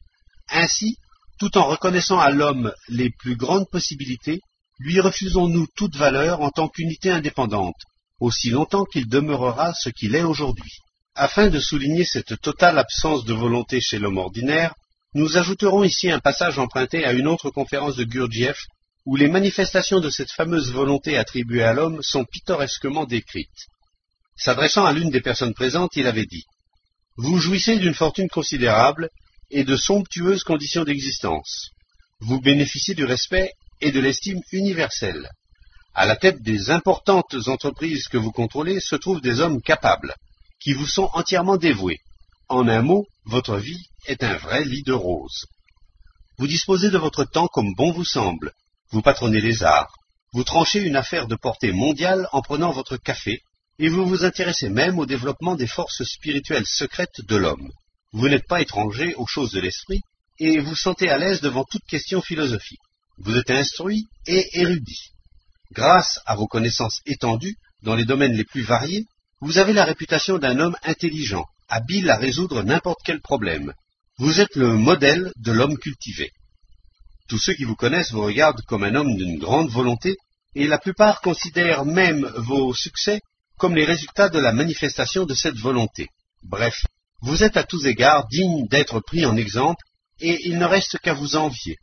Ainsi, tout en reconnaissant à l'homme les plus grandes possibilités, lui refusons-nous toute valeur en tant qu'unité indépendante, aussi longtemps qu'il demeurera ce qu'il est aujourd'hui. Afin de souligner cette totale absence de volonté chez l'homme ordinaire, nous ajouterons ici un passage emprunté à une autre conférence de Gurdjieff, où les manifestations de cette fameuse volonté attribuée à l'homme sont pittoresquement décrites. S'adressant à l'une des personnes présentes, il avait dit « Vous jouissez d'une fortune considérable et de somptueuses conditions d'existence. Vous bénéficiez du respect et de l'estime universelle. À la tête des importantes entreprises que vous contrôlez se trouvent des hommes capables, qui vous sont entièrement dévoués. En un mot, votre vie est un vrai lit de roses. Vous disposez de votre temps comme bon vous semble. Vous patronnez les arts. Vous tranchez une affaire de portée mondiale en prenant votre café, et vous vous intéressez même au développement des forces spirituelles secrètes de l'homme. Vous n'êtes pas étranger aux choses de l'esprit, et vous sentez à l'aise devant toute question philosophique. Vous êtes instruit et érudit. Grâce à vos connaissances étendues dans les domaines les plus variés, vous avez la réputation d'un homme intelligent, habile à résoudre n'importe quel problème. Vous êtes le modèle de l'homme cultivé. Tous ceux qui vous connaissent vous regardent comme un homme d'une grande volonté, et la plupart considèrent même vos succès comme les résultats de la manifestation de cette volonté. Bref, vous êtes à tous égards digne d'être pris en exemple, et il ne reste qu'à vous envier.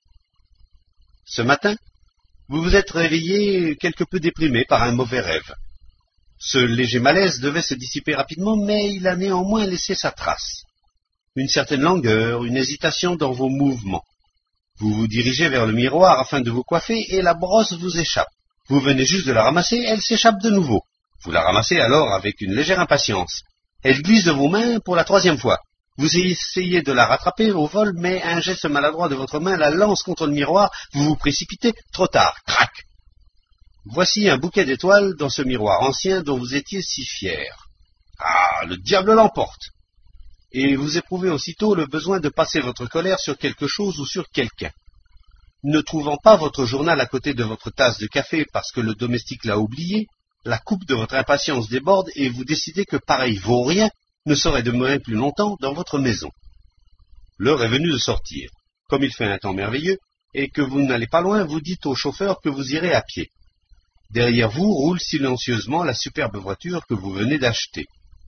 Ce matin, vous vous êtes réveillé quelque peu déprimé par un mauvais rêve. Ce léger malaise devait se dissiper rapidement, mais il a néanmoins laissé sa trace. Une certaine langueur, une hésitation dans vos mouvements. Vous vous dirigez vers le miroir afin de vous coiffer et la brosse vous échappe. Vous venez juste de la ramasser, elle s'échappe de nouveau. Vous la ramassez alors avec une légère impatience. Elle glisse de vos mains pour la troisième fois. Vous essayez de la rattraper au vol, mais un geste maladroit de votre main la lance contre le miroir, vous vous précipitez, trop tard, crac. Voici un bouquet d'étoiles dans ce miroir ancien dont vous étiez si fier. Ah, le diable l'emporte. Et vous éprouvez aussitôt le besoin de passer votre colère sur quelque chose ou sur quelqu'un. Ne trouvant pas votre journal à côté de votre tasse de café parce que le domestique l'a oublié, la coupe de votre impatience déborde et vous décidez que pareil vaurien ne saurait demeurer plus longtemps dans votre maison. L'heure est venue de sortir. Comme il fait un temps merveilleux et que vous n'allez pas loin, vous dites au chauffeur que vous irez à pied. Derrière vous roule silencieusement la superbe voiture que vous venez d'acheter.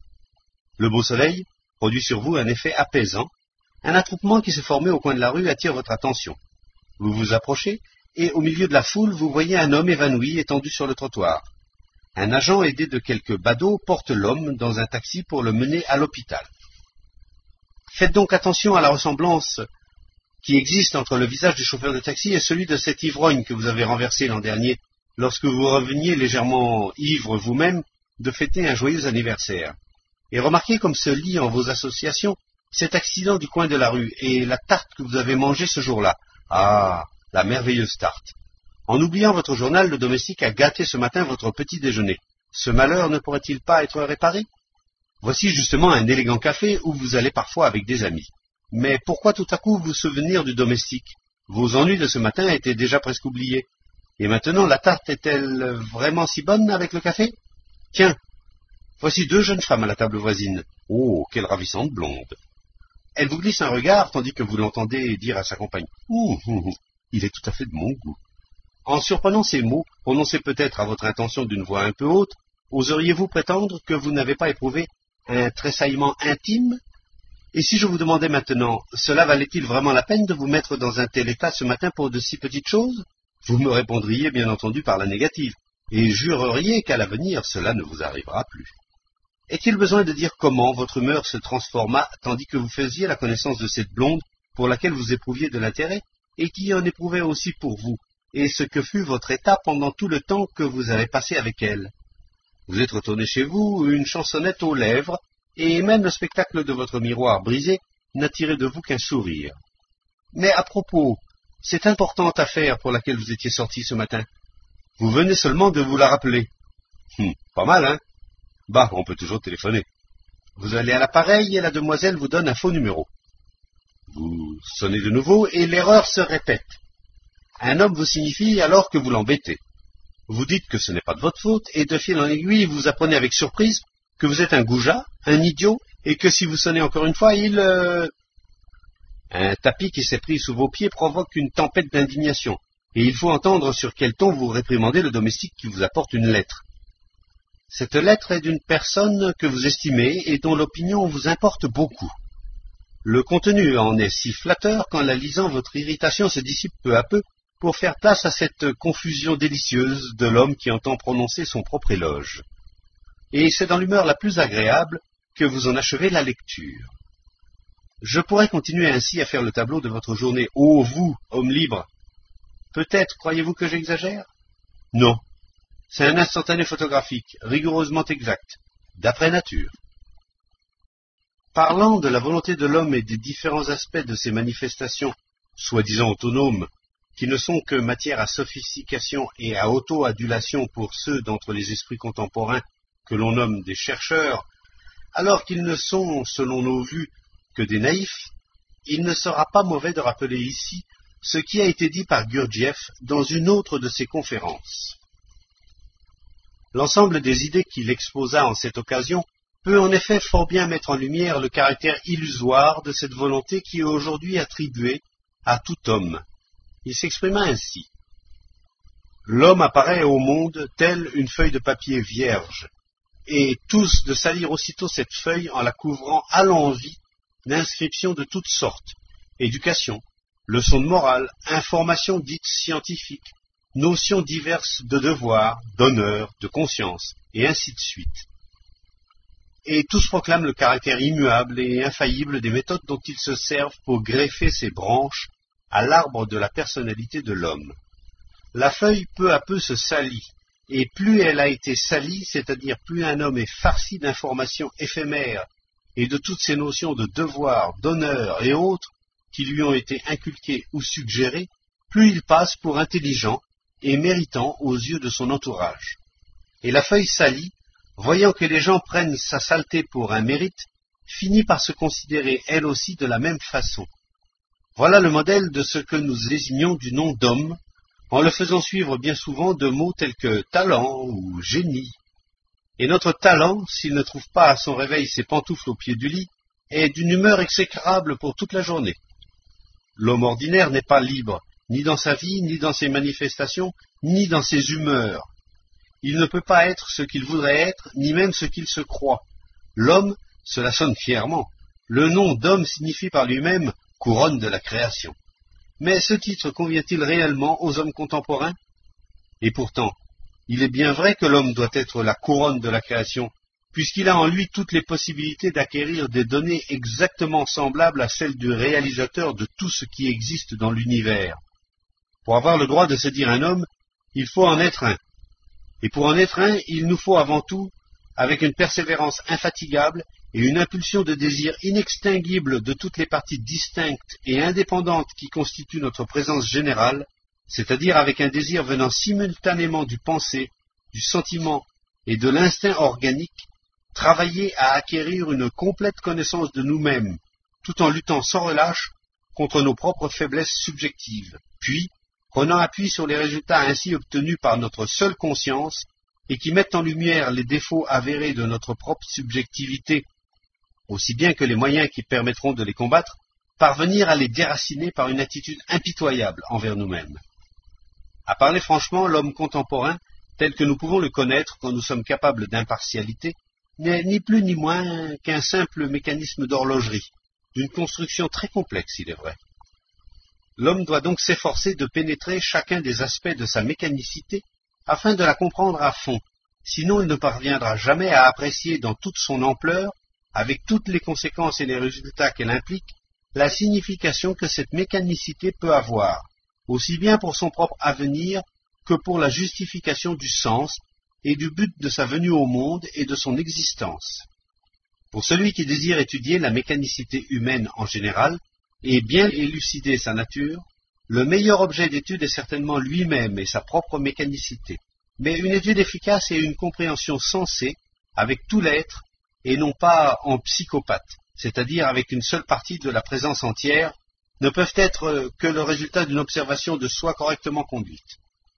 Le beau soleil produit sur vous un effet apaisant. Un attroupement qui s'est formé au coin de la rue attire votre attention. Vous vous approchez et au milieu de la foule, vous voyez un homme évanoui étendu sur le trottoir. Un agent aidé de quelques badauds porte l'homme dans un taxi pour le mener à l'hôpital. Faites donc attention à la ressemblance qui existe entre le visage du chauffeur de taxi et celui de cet ivrogne que vous avez renversé l'an dernier, lorsque vous reveniez légèrement ivre vous-même de fêter un joyeux anniversaire. Et remarquez comme se lie en vos associations cet accident du coin de la rue et la tarte que vous avez mangée ce jour-là. Ah, la merveilleuse tarte. En oubliant votre journal, le domestique a gâté ce matin votre petit déjeuner. Ce malheur ne pourrait-il pas être réparé? Voici justement un élégant café où vous allez parfois avec des amis. Mais pourquoi tout à coup vous souvenir du domestique? Vos ennuis de ce matin étaient déjà presque oubliés. Et maintenant, la tarte est-elle vraiment si bonne avec le café? Tiens, voici deux jeunes femmes à la table voisine. Oh, quelle ravissante blonde. Elle vous glisse un regard tandis que vous l'entendez dire à sa compagne. Ouh, ouh, ouh, il est tout à fait de mon goût. En surprenant ces mots, prononcés peut-être à votre intention d'une voix un peu haute, oseriez-vous prétendre que vous n'avez pas éprouvé un tressaillement intime? Et si je vous demandais maintenant, cela valait-il vraiment la peine de vous mettre dans un tel état ce matin pour de si petites choses? Vous me répondriez bien entendu par la négative, et jureriez qu'à l'avenir cela ne vous arrivera plus. Est-il besoin de dire comment votre humeur se transforma tandis que vous faisiez la connaissance de cette blonde pour laquelle vous éprouviez de l'intérêt, et qui en éprouvait aussi pour vous, et ce que fut votre état pendant tout le temps que vous avez passé avec elle? Vous êtes retourné chez vous, une chansonnette aux lèvres, et même le spectacle de votre miroir brisé n'attirait de vous qu'un sourire. Mais à propos, cette importante affaire pour laquelle vous étiez sorti ce matin, vous venez seulement de vous la rappeler. Hum, pas mal, hein? Bah, on peut toujours téléphoner. Vous allez à l'appareil et la demoiselle vous donne un faux numéro. Vous sonnez de nouveau et l'erreur se répète. Un homme vous signifie alors que vous l'embêtez. Vous dites que ce n'est pas de votre faute, et de fil en aiguille, vous apprenez avec surprise que vous êtes un goujat, un idiot, et que si vous sonnez encore une fois, il... Euh... Un tapis qui s'est pris sous vos pieds provoque une tempête d'indignation, et il faut entendre sur quel ton vous réprimandez le domestique qui vous apporte une lettre. Cette lettre est d'une personne que vous estimez et dont l'opinion vous importe beaucoup. Le contenu en est si flatteur qu'en la lisant, votre irritation se dissipe peu à peu pour faire place à cette confusion délicieuse de l'homme qui entend prononcer son propre éloge. Et c'est dans l'humeur la plus agréable que vous en achevez la lecture. Je pourrais continuer ainsi à faire le tableau de votre journée. Ô vous, homme libre! Peut-être croyez-vous que j'exagère? Non. C'est un instantané photographique, rigoureusement exact, d'après nature. Parlant de la volonté de l'homme et des différents aspects de ses manifestations, soi-disant autonomes, qui ne sont que matière à sophistication et à auto-adulation pour ceux d'entre les esprits contemporains que l'on nomme des chercheurs, alors qu'ils ne sont, selon nos vues, que des naïfs, il ne sera pas mauvais de rappeler ici ce qui a été dit par Gurdjieff dans une autre de ses conférences. L'ensemble des idées qu'il exposa en cette occasion peut en effet fort bien mettre en lumière le caractère illusoire de cette volonté qui est aujourd'hui attribuée à tout homme. Il s'exprima ainsi. L'homme apparaît au monde tel une feuille de papier vierge, et tous de salir aussitôt cette feuille en la couvrant à l'envi d'inscriptions de toutes sortes, éducation, leçons de morale, informations dites scientifiques, notions diverses de devoir, d'honneur, de conscience, et ainsi de suite. Et tous proclament le caractère immuable et infaillible des méthodes dont ils se servent pour greffer ces branches à l'arbre de la personnalité de l'homme. La feuille peu à peu se salit, et plus elle a été salie, c'est-à-dire plus un homme est farci d'informations éphémères et de toutes ces notions de devoir, d'honneur et autres qui lui ont été inculquées ou suggérées, plus il passe pour intelligent et méritant aux yeux de son entourage. Et la feuille salie, voyant que les gens prennent sa saleté pour un mérite, finit par se considérer elle aussi de la même façon. Voilà le modèle de ce que nous désignons du nom d'homme, en le faisant suivre bien souvent de mots tels que talent ou génie. Et notre talent, s'il ne trouve pas à son réveil ses pantoufles au pied du lit, est d'une humeur exécrable pour toute la journée. L'homme ordinaire n'est pas libre, ni dans sa vie, ni dans ses manifestations, ni dans ses humeurs. Il ne peut pas être ce qu'il voudrait être, ni même ce qu'il se croit. L'homme, cela sonne fièrement. Le nom d'homme signifie par lui-même couronne de la création. Mais ce titre convient-il réellement aux hommes contemporains? Et pourtant, il est bien vrai que l'homme doit être la couronne de la création, puisqu'il a en lui toutes les possibilités d'acquérir des données exactement semblables à celles du réalisateur de tout ce qui existe dans l'univers. Pour avoir le droit de se dire un homme, il faut en être un. Et pour en être un, il nous faut avant tout, avec une persévérance infatigable et une impulsion de désir inextinguible de toutes les parties distinctes et indépendantes qui constituent notre présence générale, c'est-à-dire avec un désir venant simultanément du pensée, du sentiment et de l'instinct organique, travailler à acquérir une complète connaissance de nous-mêmes, tout en luttant sans relâche contre nos propres faiblesses subjectives, puis, prenant appui sur les résultats ainsi obtenus par notre seule conscience, et qui mettent en lumière les défauts avérés de notre propre subjectivité, aussi bien que les moyens qui permettront de les combattre, parvenir à les déraciner par une attitude impitoyable envers nous-mêmes. À parler franchement, l'homme contemporain, tel que nous pouvons le connaître quand nous sommes capables d'impartialité, n'est ni plus ni moins qu'un simple mécanisme d'horlogerie, d'une construction très complexe, il est vrai. L'homme doit donc s'efforcer de pénétrer chacun des aspects de sa mécanicité afin de la comprendre à fond, sinon il ne parviendra jamais à apprécier dans toute son ampleur, avec toutes les conséquences et les résultats qu'elle implique, la signification que cette mécanicité peut avoir, aussi bien pour son propre avenir que pour la justification du sens et du but de sa venue au monde et de son existence. Pour celui qui désire étudier la mécanicité humaine en général, et bien élucider sa nature, le meilleur objet d'étude est certainement lui-même et sa propre mécanicité. Mais une étude efficace et une compréhension sensée, avec tout l'être, et non pas en psychopathe, c'est-à-dire avec une seule partie de la présence entière, ne peuvent être que le résultat d'une observation de soi correctement conduite.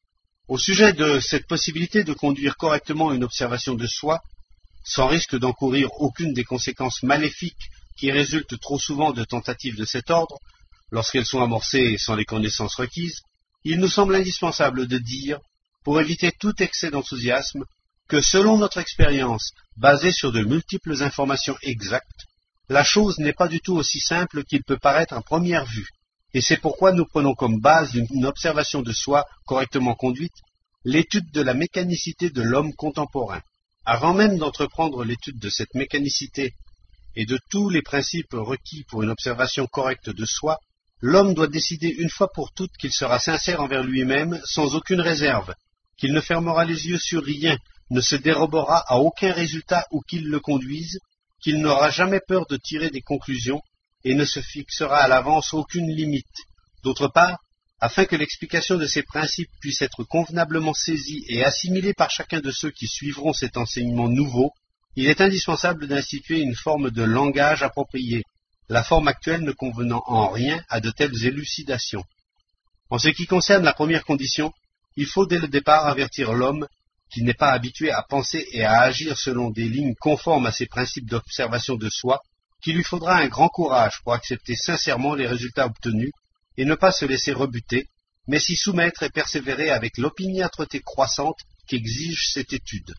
Au sujet de cette possibilité de conduire correctement une observation de soi, sans risque d'encourir aucune des conséquences maléfiques qui résultent trop souvent de tentatives de cet ordre, lorsqu'elles sont amorcées sans les connaissances requises, il nous semble indispensable de dire, pour éviter tout excès d'enthousiasme, que selon notre expérience, basée sur de multiples informations exactes, la chose n'est pas du tout aussi simple qu'il peut paraître à première vue, et c'est pourquoi nous prenons comme base d'une observation de soi correctement conduite l'étude de la mécanicité de l'homme contemporain. Avant même d'entreprendre l'étude de cette mécanicité et de tous les principes requis pour une observation correcte de soi, l'homme doit décider une fois pour toutes qu'il sera sincère envers lui-même sans aucune réserve, qu'il ne fermera les yeux sur rien, ne se dérobera à aucun résultat où qu'il le conduise, qu'il n'aura jamais peur de tirer des conclusions et ne se fixera à l'avance aucune limite. D'autre part, afin que l'explication de ces principes puisse être convenablement saisie et assimilée par chacun de ceux qui suivront cet enseignement nouveau, il est indispensable d'instituer une forme de langage approprié, la forme actuelle ne convenant en rien à de telles élucidations. En ce qui concerne la première condition, il faut dès le départ avertir l'homme qui n'est pas habitué à penser et à agir selon des lignes conformes à ses principes d'observation de soi, qu'il lui faudra un grand courage pour accepter sincèrement les résultats obtenus et ne pas se laisser rebuter, mais s'y soumettre et persévérer avec l'opiniâtreté croissante qu'exige cette étude.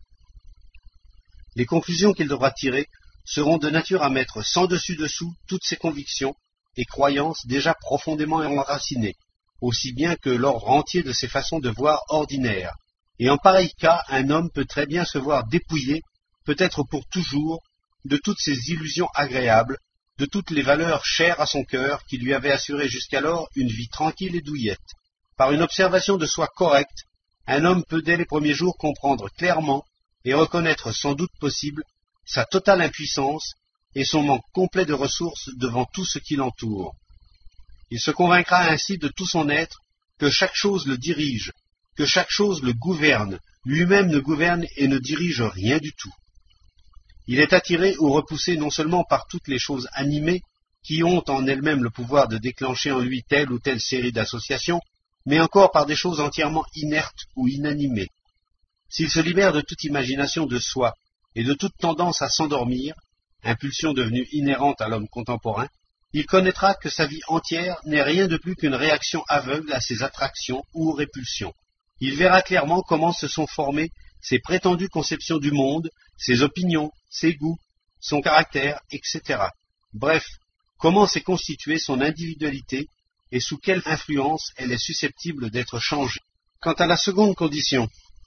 Les conclusions qu'il devra tirer seront de nature à mettre sans dessus-dessous toutes ses convictions et croyances déjà profondément enracinées, aussi bien que l'ordre entier de ses façons de voir ordinaires. Et en pareil cas, un homme peut très bien se voir dépouillé, peut-être pour toujours, de toutes ces illusions agréables, de toutes les valeurs chères à son cœur qui lui avaient assuré jusqu'alors une vie tranquille et douillette. Par une observation de soi correcte, un homme peut dès les premiers jours comprendre clairement et reconnaître sans doute possible sa totale impuissance et son manque complet de ressources devant tout ce qui l'entoure. Il se convaincra ainsi de tout son être que chaque chose le dirige, que chaque chose le gouverne, lui-même ne gouverne et ne dirige rien du tout. Il est attiré ou repoussé non seulement par toutes les choses animées, qui ont en elles-mêmes le pouvoir de déclencher en lui telle ou telle série d'associations, mais encore par des choses entièrement inertes ou inanimées. S'il se libère de toute imagination de soi et de toute tendance à s'endormir, impulsion devenue inhérente à l'homme contemporain, il connaîtra que sa vie entière n'est rien de plus qu'une réaction aveugle à ses attractions ou répulsions. Il verra clairement comment se sont formées ses prétendues conceptions du monde, ses opinions, ses goûts, son caractère, et cetera. Bref, comment s'est constituée son individualité et sous quelle influence elle est susceptible d'être changée. Quant à la seconde condition,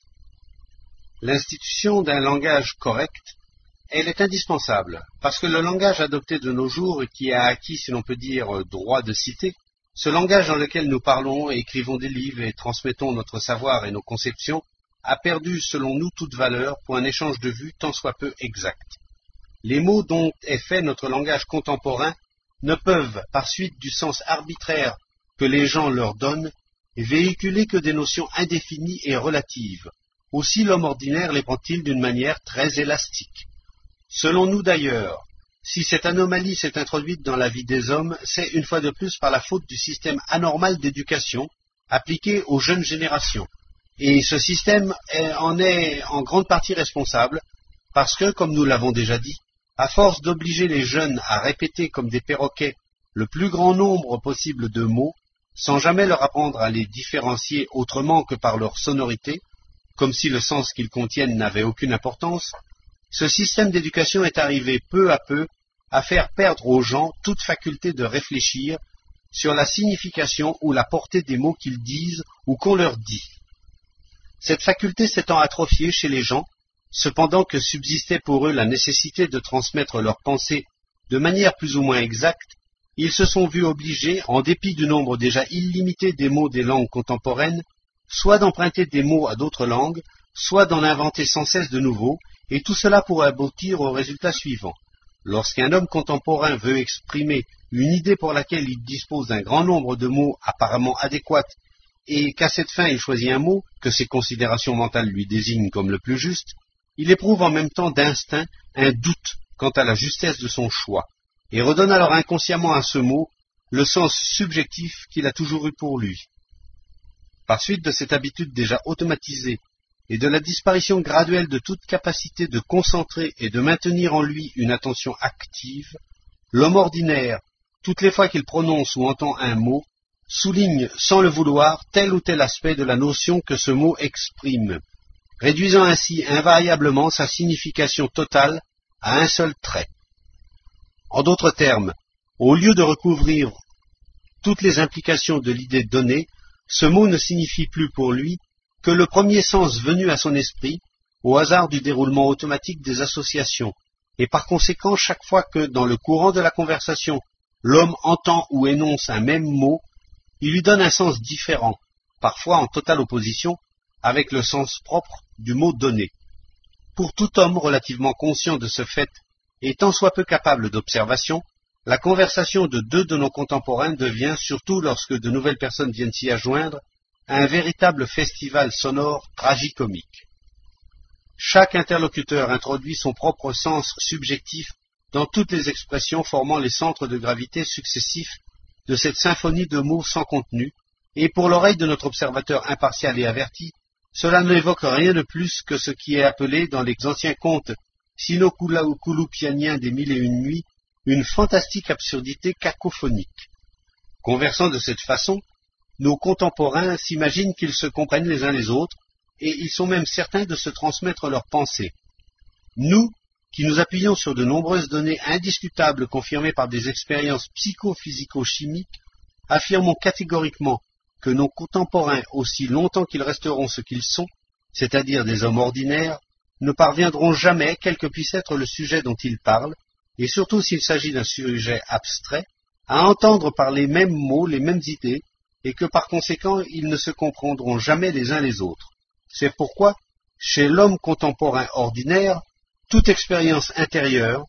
l'institution d'un langage correct, elle est indispensable, parce que le langage adopté de nos jours et qui a acquis, si l'on peut dire, droit de cité, ce langage dans lequel nous parlons et écrivons des livres et transmettons notre savoir et nos conceptions, a perdu, selon nous, toute valeur pour un échange de vues tant soit peu exact. Les mots dont est fait notre langage contemporain ne peuvent, par suite du sens arbitraire que les gens leur donnent, véhiculer que des notions indéfinies et relatives. Aussi l'homme ordinaire les prend-il d'une manière très élastique. Selon nous d'ailleurs, si cette anomalie s'est introduite dans la vie des hommes, c'est une fois de plus par la faute du système anormal d'éducation appliqué aux jeunes générations. Et ce système est, en est en grande partie responsable, parce que, comme nous l'avons déjà dit, à force d'obliger les jeunes à répéter comme des perroquets le plus grand nombre possible de mots, sans jamais leur apprendre à les différencier autrement que par leur sonorité, comme si le sens qu'ils contiennent n'avait aucune importance, ce système d'éducation est arrivé peu à peu à faire perdre aux gens toute faculté de réfléchir sur la signification ou la portée des mots qu'ils disent ou qu'on leur dit. Cette faculté s'étant atrophiée chez les gens, cependant que subsistait pour eux la nécessité de transmettre leurs pensées de manière plus ou moins exacte, ils se sont vus obligés, en dépit du nombre déjà illimité des mots des langues contemporaines, soit d'emprunter des mots à d'autres langues, soit d'en inventer sans cesse de nouveaux, et tout cela pour aboutir au résultat suivant. Lorsqu'un homme contemporain veut exprimer une idée pour laquelle il dispose d'un grand nombre de mots apparemment adéquats, et qu'à cette fin il choisit un mot que ses considérations mentales lui désignent comme le plus juste, il éprouve en même temps d'instinct un doute quant à la justesse de son choix, et redonne alors inconsciemment à ce mot le sens subjectif qu'il a toujours eu pour lui. Par suite de cette habitude déjà automatisée et de la disparition graduelle de toute capacité de concentrer et de maintenir en lui une attention active, l'homme ordinaire, toutes les fois qu'il prononce ou entend un mot, souligne sans le vouloir tel ou tel aspect de la notion que ce mot exprime, réduisant ainsi invariablement sa signification totale à un seul trait. En d'autres termes, au lieu de recouvrir toutes les implications de l'idée donnée, ce mot ne signifie plus pour lui que le premier sens venu à son esprit, au hasard du déroulement automatique des associations, et par conséquent chaque fois que, dans le courant de la conversation, l'homme entend ou énonce un même mot, il lui donne un sens différent, parfois en totale opposition, avec le sens propre du mot donné. Pour tout homme relativement conscient de ce fait, et tant soit peu capable d'observation, la conversation de deux de nos contemporains devient, surtout lorsque de nouvelles personnes viennent s'y adjoindre, un véritable festival sonore tragicomique. Chaque interlocuteur introduit son propre sens subjectif dans toutes les expressions formant les centres de gravité successifs de cette symphonie de mots sans contenu, et pour l'oreille de notre observateur impartial et averti, cela n'évoque rien de plus que ce qui est appelé dans les anciens contes sino-kouloupianiens des Mille et Une Nuits une fantastique absurdité cacophonique. Conversant de cette façon, nos contemporains s'imaginent qu'ils se comprennent les uns les autres, et ils sont même certains de se transmettre leurs pensées. Nous, qui nous appuyons sur de nombreuses données indiscutables confirmées par des expériences psychophysico-chimiques, affirmons catégoriquement que nos contemporains, aussi longtemps qu'ils resteront ce qu'ils sont, c'est-à-dire des hommes ordinaires, ne parviendront jamais, quel que puisse être le sujet dont ils parlent, et surtout s'il s'agit d'un sujet abstrait, à entendre par les mêmes mots les mêmes idées, et que par conséquent ils ne se comprendront jamais les uns les autres. C'est pourquoi, chez l'homme contemporain ordinaire, toute expérience intérieure,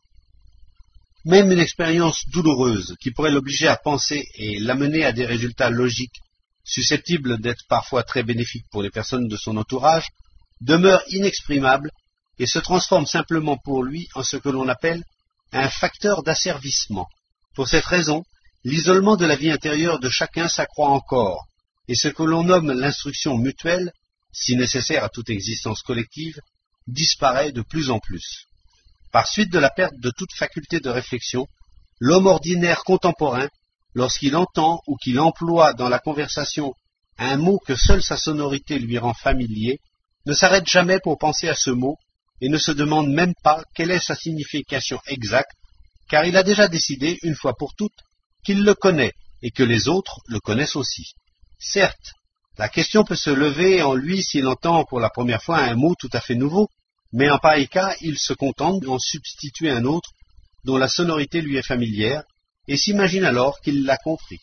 même une expérience douloureuse qui pourrait l'obliger à penser et l'amener à des résultats logiques, susceptibles d'être parfois très bénéfiques pour les personnes de son entourage, demeure inexprimable et se transforme simplement pour lui en ce que l'on appelle un facteur d'asservissement. Pour cette raison, l'isolement de la vie intérieure de chacun s'accroît encore, et ce que l'on nomme l'instruction mutuelle, si nécessaire à toute existence collective, disparaît de plus en plus. Par suite de la perte de toute faculté de réflexion, l'homme ordinaire contemporain, lorsqu'il entend ou qu'il emploie dans la conversation un mot que seule sa sonorité lui rend familier, ne s'arrête jamais pour penser à ce mot et ne se demande même pas quelle est sa signification exacte, car il a déjà décidé, une fois pour toutes, qu'il le connaît et que les autres le connaissent aussi. Certes, la question peut se lever en lui s'il entend pour la première fois un mot tout à fait nouveau, mais en pareil cas, il se contente d'en substituer un autre dont la sonorité lui est familière, et s'imagine alors qu'il l'a compris.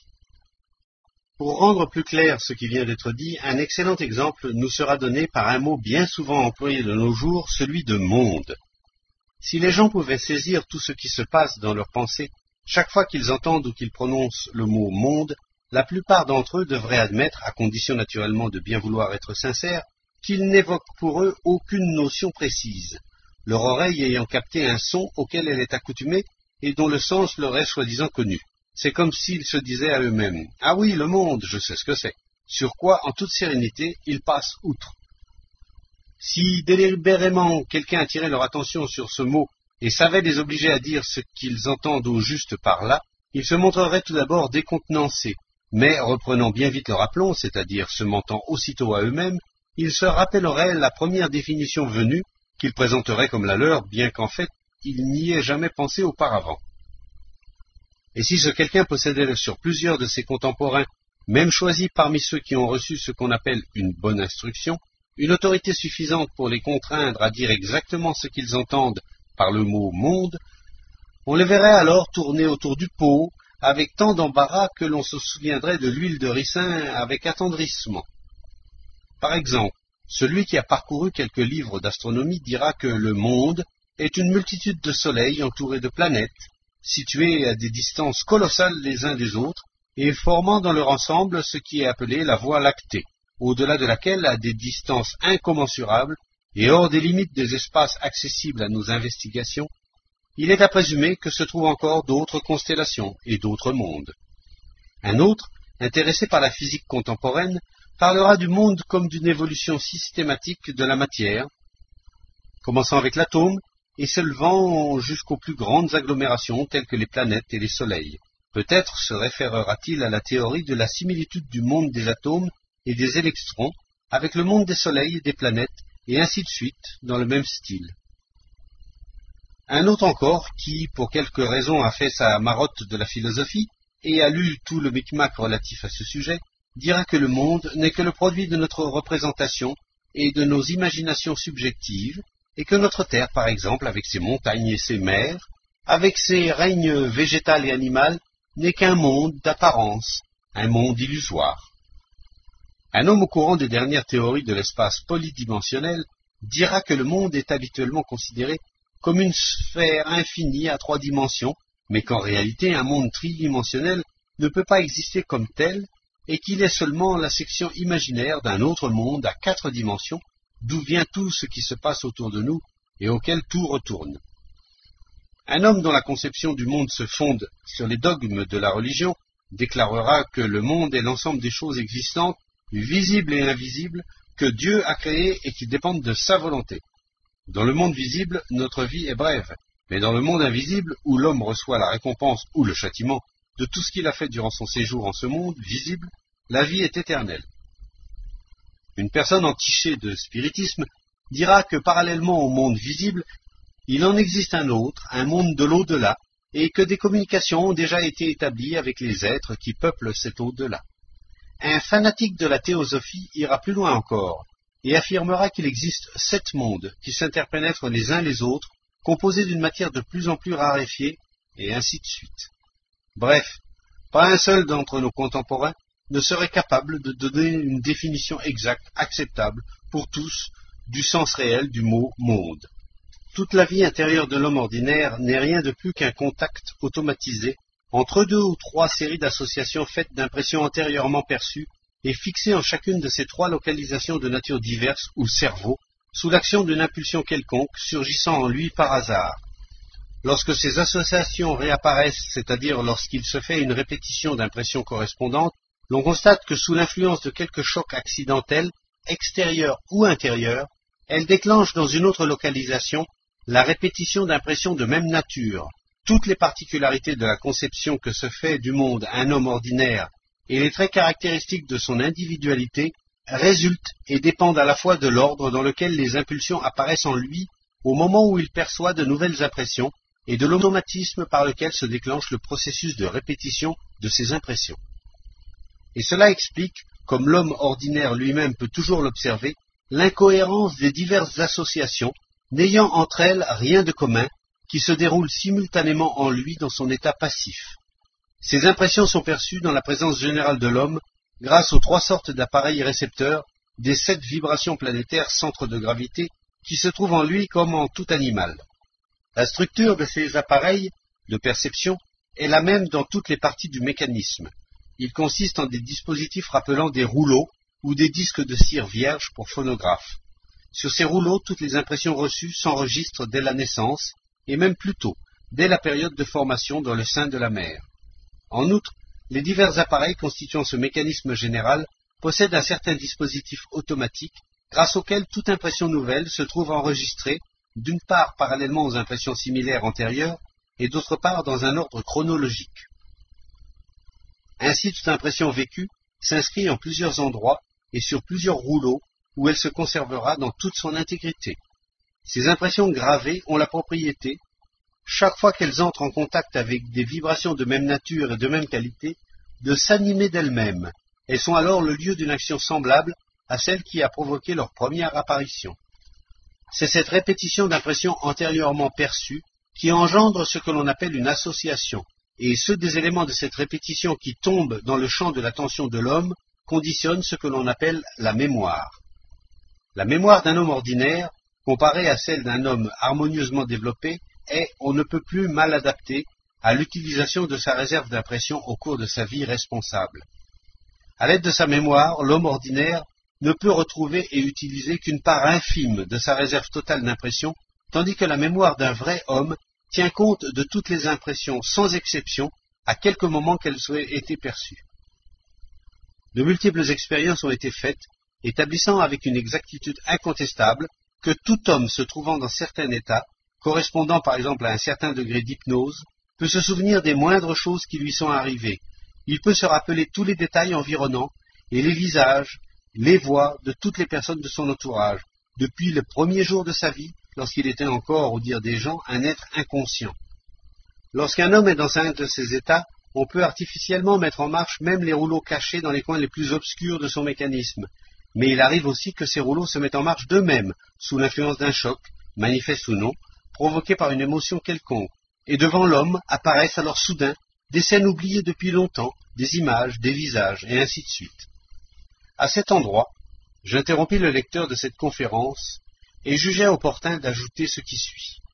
Pour rendre plus clair ce qui vient d'être dit, un excellent exemple nous sera donné par un mot bien souvent employé de nos jours, celui de monde. Si les gens pouvaient saisir tout ce qui se passe dans leurs pensées, chaque fois qu'ils entendent ou qu'ils prononcent le mot monde, la plupart d'entre eux devraient admettre, à condition naturellement de bien vouloir être sincères, qu'il n'évoque pour eux aucune notion précise, leur oreille ayant capté un son auquel elle est accoutumée et dont le sens leur est soi-disant connu. C'est comme s'ils se disaient à eux-mêmes « Ah oui, le monde, je sais ce que c'est », sur quoi, en toute sérénité, ils passent outre. Si délibérément quelqu'un attirait leur attention sur ce mot et savait les obliger à dire ce qu'ils entendent au juste par là, ils se montreraient tout d'abord décontenancés, mais reprenant bien vite leur aplomb, c'est-à-dire se mentant aussitôt à eux-mêmes, ils se rappelleraient la première définition venue qu'ils présenteraient comme la leur, bien qu'en fait, ils n'y aient jamais pensé auparavant. Et si ce quelqu'un possédait sur plusieurs de ses contemporains, même choisis parmi ceux qui ont reçu ce qu'on appelle une bonne instruction, une autorité suffisante pour les contraindre à dire exactement ce qu'ils entendent par le mot « monde », on les verrait alors tourner autour du pot avec tant d'embarras que l'on se souviendrait de l'huile de ricin avec attendrissement. Par exemple, celui qui a parcouru quelques livres d'astronomie dira que le monde est une multitude de soleils entourés de planètes, situés à des distances colossales les uns des autres, et formant dans leur ensemble ce qui est appelé la Voie lactée, au-delà de laquelle, à des distances incommensurables, et hors des limites des espaces accessibles à nos investigations, il est à présumer que se trouvent encore d'autres constellations et d'autres mondes. Un autre, intéressé par la physique contemporaine, parlera du monde comme d'une évolution systématique de la matière, commençant avec l'atome et s'élevant jusqu'aux plus grandes agglomérations telles que les planètes et les soleils. Peut-être se référera-t-il à la théorie de la similitude du monde des atomes et des électrons avec le monde des soleils et des planètes, et ainsi de suite, dans le même style. Un autre encore, qui, pour quelque raison, a fait sa marotte de la philosophie, et a lu tout le micmac relatif à ce sujet, dira que le monde n'est que le produit de notre représentation et de nos imaginations subjectives, et que notre Terre, par exemple, avec ses montagnes et ses mers, avec ses règnes végétal et animal, n'est qu'un monde d'apparence, un monde illusoire. Un homme au courant des dernières théories de l'espace polydimensionnel dira que le monde est habituellement considéré comme une sphère infinie à trois dimensions, mais qu'en réalité un monde tridimensionnel ne peut pas exister comme tel, et qu'il est seulement la section imaginaire d'un autre monde à quatre dimensions, d'où vient tout ce qui se passe autour de nous et auquel tout retourne. Un homme dont la conception du monde se fonde sur les dogmes de la religion déclarera que le monde est l'ensemble des choses existantes, visibles et invisibles, que Dieu a créées et qui dépendent de sa volonté. Dans le monde visible, notre vie est brève, mais dans le monde invisible, où l'homme reçoit la récompense ou le châtiment de tout ce qu'il a fait durant son séjour en ce monde visible, la vie est éternelle. Une personne entichée de spiritisme dira que parallèlement au monde visible, il en existe un autre, un monde de l'au-delà, et que des communications ont déjà été établies avec les êtres qui peuplent cet au-delà. Un fanatique de la théosophie ira plus loin encore, et affirmera qu'il existe sept mondes qui s'interpénètrent les uns les autres, composés d'une matière de plus en plus raréfiée, et ainsi de suite. Bref, pas un seul d'entre nos contemporains ne serait capable de donner une définition exacte, acceptable, pour tous, du sens réel du mot « monde ». Toute la vie intérieure de l'homme ordinaire n'est rien de plus qu'un contact automatisé entre deux ou trois séries d'associations faites d'impressions antérieurement perçues et fixées en chacune de ces trois localisations de nature diverse ou cerveau, sous l'action d'une impulsion quelconque surgissant en lui par hasard. Lorsque ces associations réapparaissent, c'est-à-dire lorsqu'il se fait une répétition d'impressions correspondantes, l'on constate que sous l'influence de quelque choc accidentel, extérieur ou intérieur, elles déclenchent dans une autre localisation la répétition d'impressions de même nature. Toutes les particularités de la conception que se fait du monde un homme ordinaire et les traits caractéristiques de son individualité résultent et dépendent à la fois de l'ordre dans lequel les impulsions apparaissent en lui au moment où il perçoit de nouvelles impressions et de l'automatisme par lequel se déclenche le processus de répétition de ces impressions. Et cela explique, comme l'homme ordinaire lui-même peut toujours l'observer, l'incohérence des diverses associations n'ayant entre elles rien de commun, qui se déroulent simultanément en lui dans son état passif. Ces impressions sont perçues dans la présence générale de l'homme grâce aux trois sortes d'appareils récepteurs des sept vibrations planétaires centres de gravité qui se trouvent en lui comme en tout animal. La structure de ces appareils de perception est la même dans toutes les parties du mécanisme. Il consiste en des dispositifs rappelant des rouleaux ou des disques de cire vierge pour phonographe. Sur ces rouleaux, toutes les impressions reçues s'enregistrent dès la naissance, et même plus tôt, dès la période de formation dans le sein de la mère. En outre, les divers appareils constituant ce mécanisme général possèdent un certain dispositif automatique, grâce auquel toute impression nouvelle se trouve enregistrée, d'une part parallèlement aux impressions similaires antérieures, et d'autre part dans un ordre chronologique. Ainsi, toute impression vécue s'inscrit en plusieurs endroits et sur plusieurs rouleaux, où elle se conservera dans toute son intégrité. Ces impressions gravées ont la propriété, chaque fois qu'elles entrent en contact avec des vibrations de même nature et de même qualité, de s'animer d'elles-mêmes. Elles sont alors le lieu d'une action semblable à celle qui a provoqué leur première apparition. C'est cette répétition d'impressions antérieurement perçues qui engendre ce que l'on appelle une association, et ceux des éléments de cette répétition qui tombent dans le champ de l'attention de l'homme conditionnent ce que l'on appelle la mémoire. La mémoire d'un homme ordinaire, comparée à celle d'un homme harmonieusement développé, est, on ne peut plus mal adaptée à l'utilisation de sa réserve d'impression au cours de sa vie responsable. À l'aide de sa mémoire, l'homme ordinaire ne peut retrouver et utiliser qu'une part infime de sa réserve totale d'impression, tandis que la mémoire d'un vrai homme tient compte de toutes les impressions, sans exception, à quelque moment qu'elles aient été perçues. De multiples expériences ont été faites, établissant avec une exactitude incontestable que tout homme se trouvant dans certains états, correspondant par exemple à un certain degré d'hypnose, peut se souvenir des moindres choses qui lui sont arrivées. Il peut se rappeler tous les détails environnants et les visages, les voix de toutes les personnes de son entourage, depuis le premier jour de sa vie, lorsqu'il était encore, au dire des gens, un être inconscient. Lorsqu'un homme est dans un de ces états, on peut artificiellement mettre en marche même les rouleaux cachés dans les coins les plus obscurs de son mécanisme. Mais il arrive aussi que ces rouleaux se mettent en marche d'eux-mêmes, sous l'influence d'un choc, manifeste ou non, provoqué par une émotion quelconque, et devant l'homme apparaissent alors soudain des scènes oubliées depuis longtemps, des images, des visages, et ainsi de suite. À cet endroit, j'interrompis le lecteur de cette conférence, et jugeai opportun d'ajouter ce qui suit.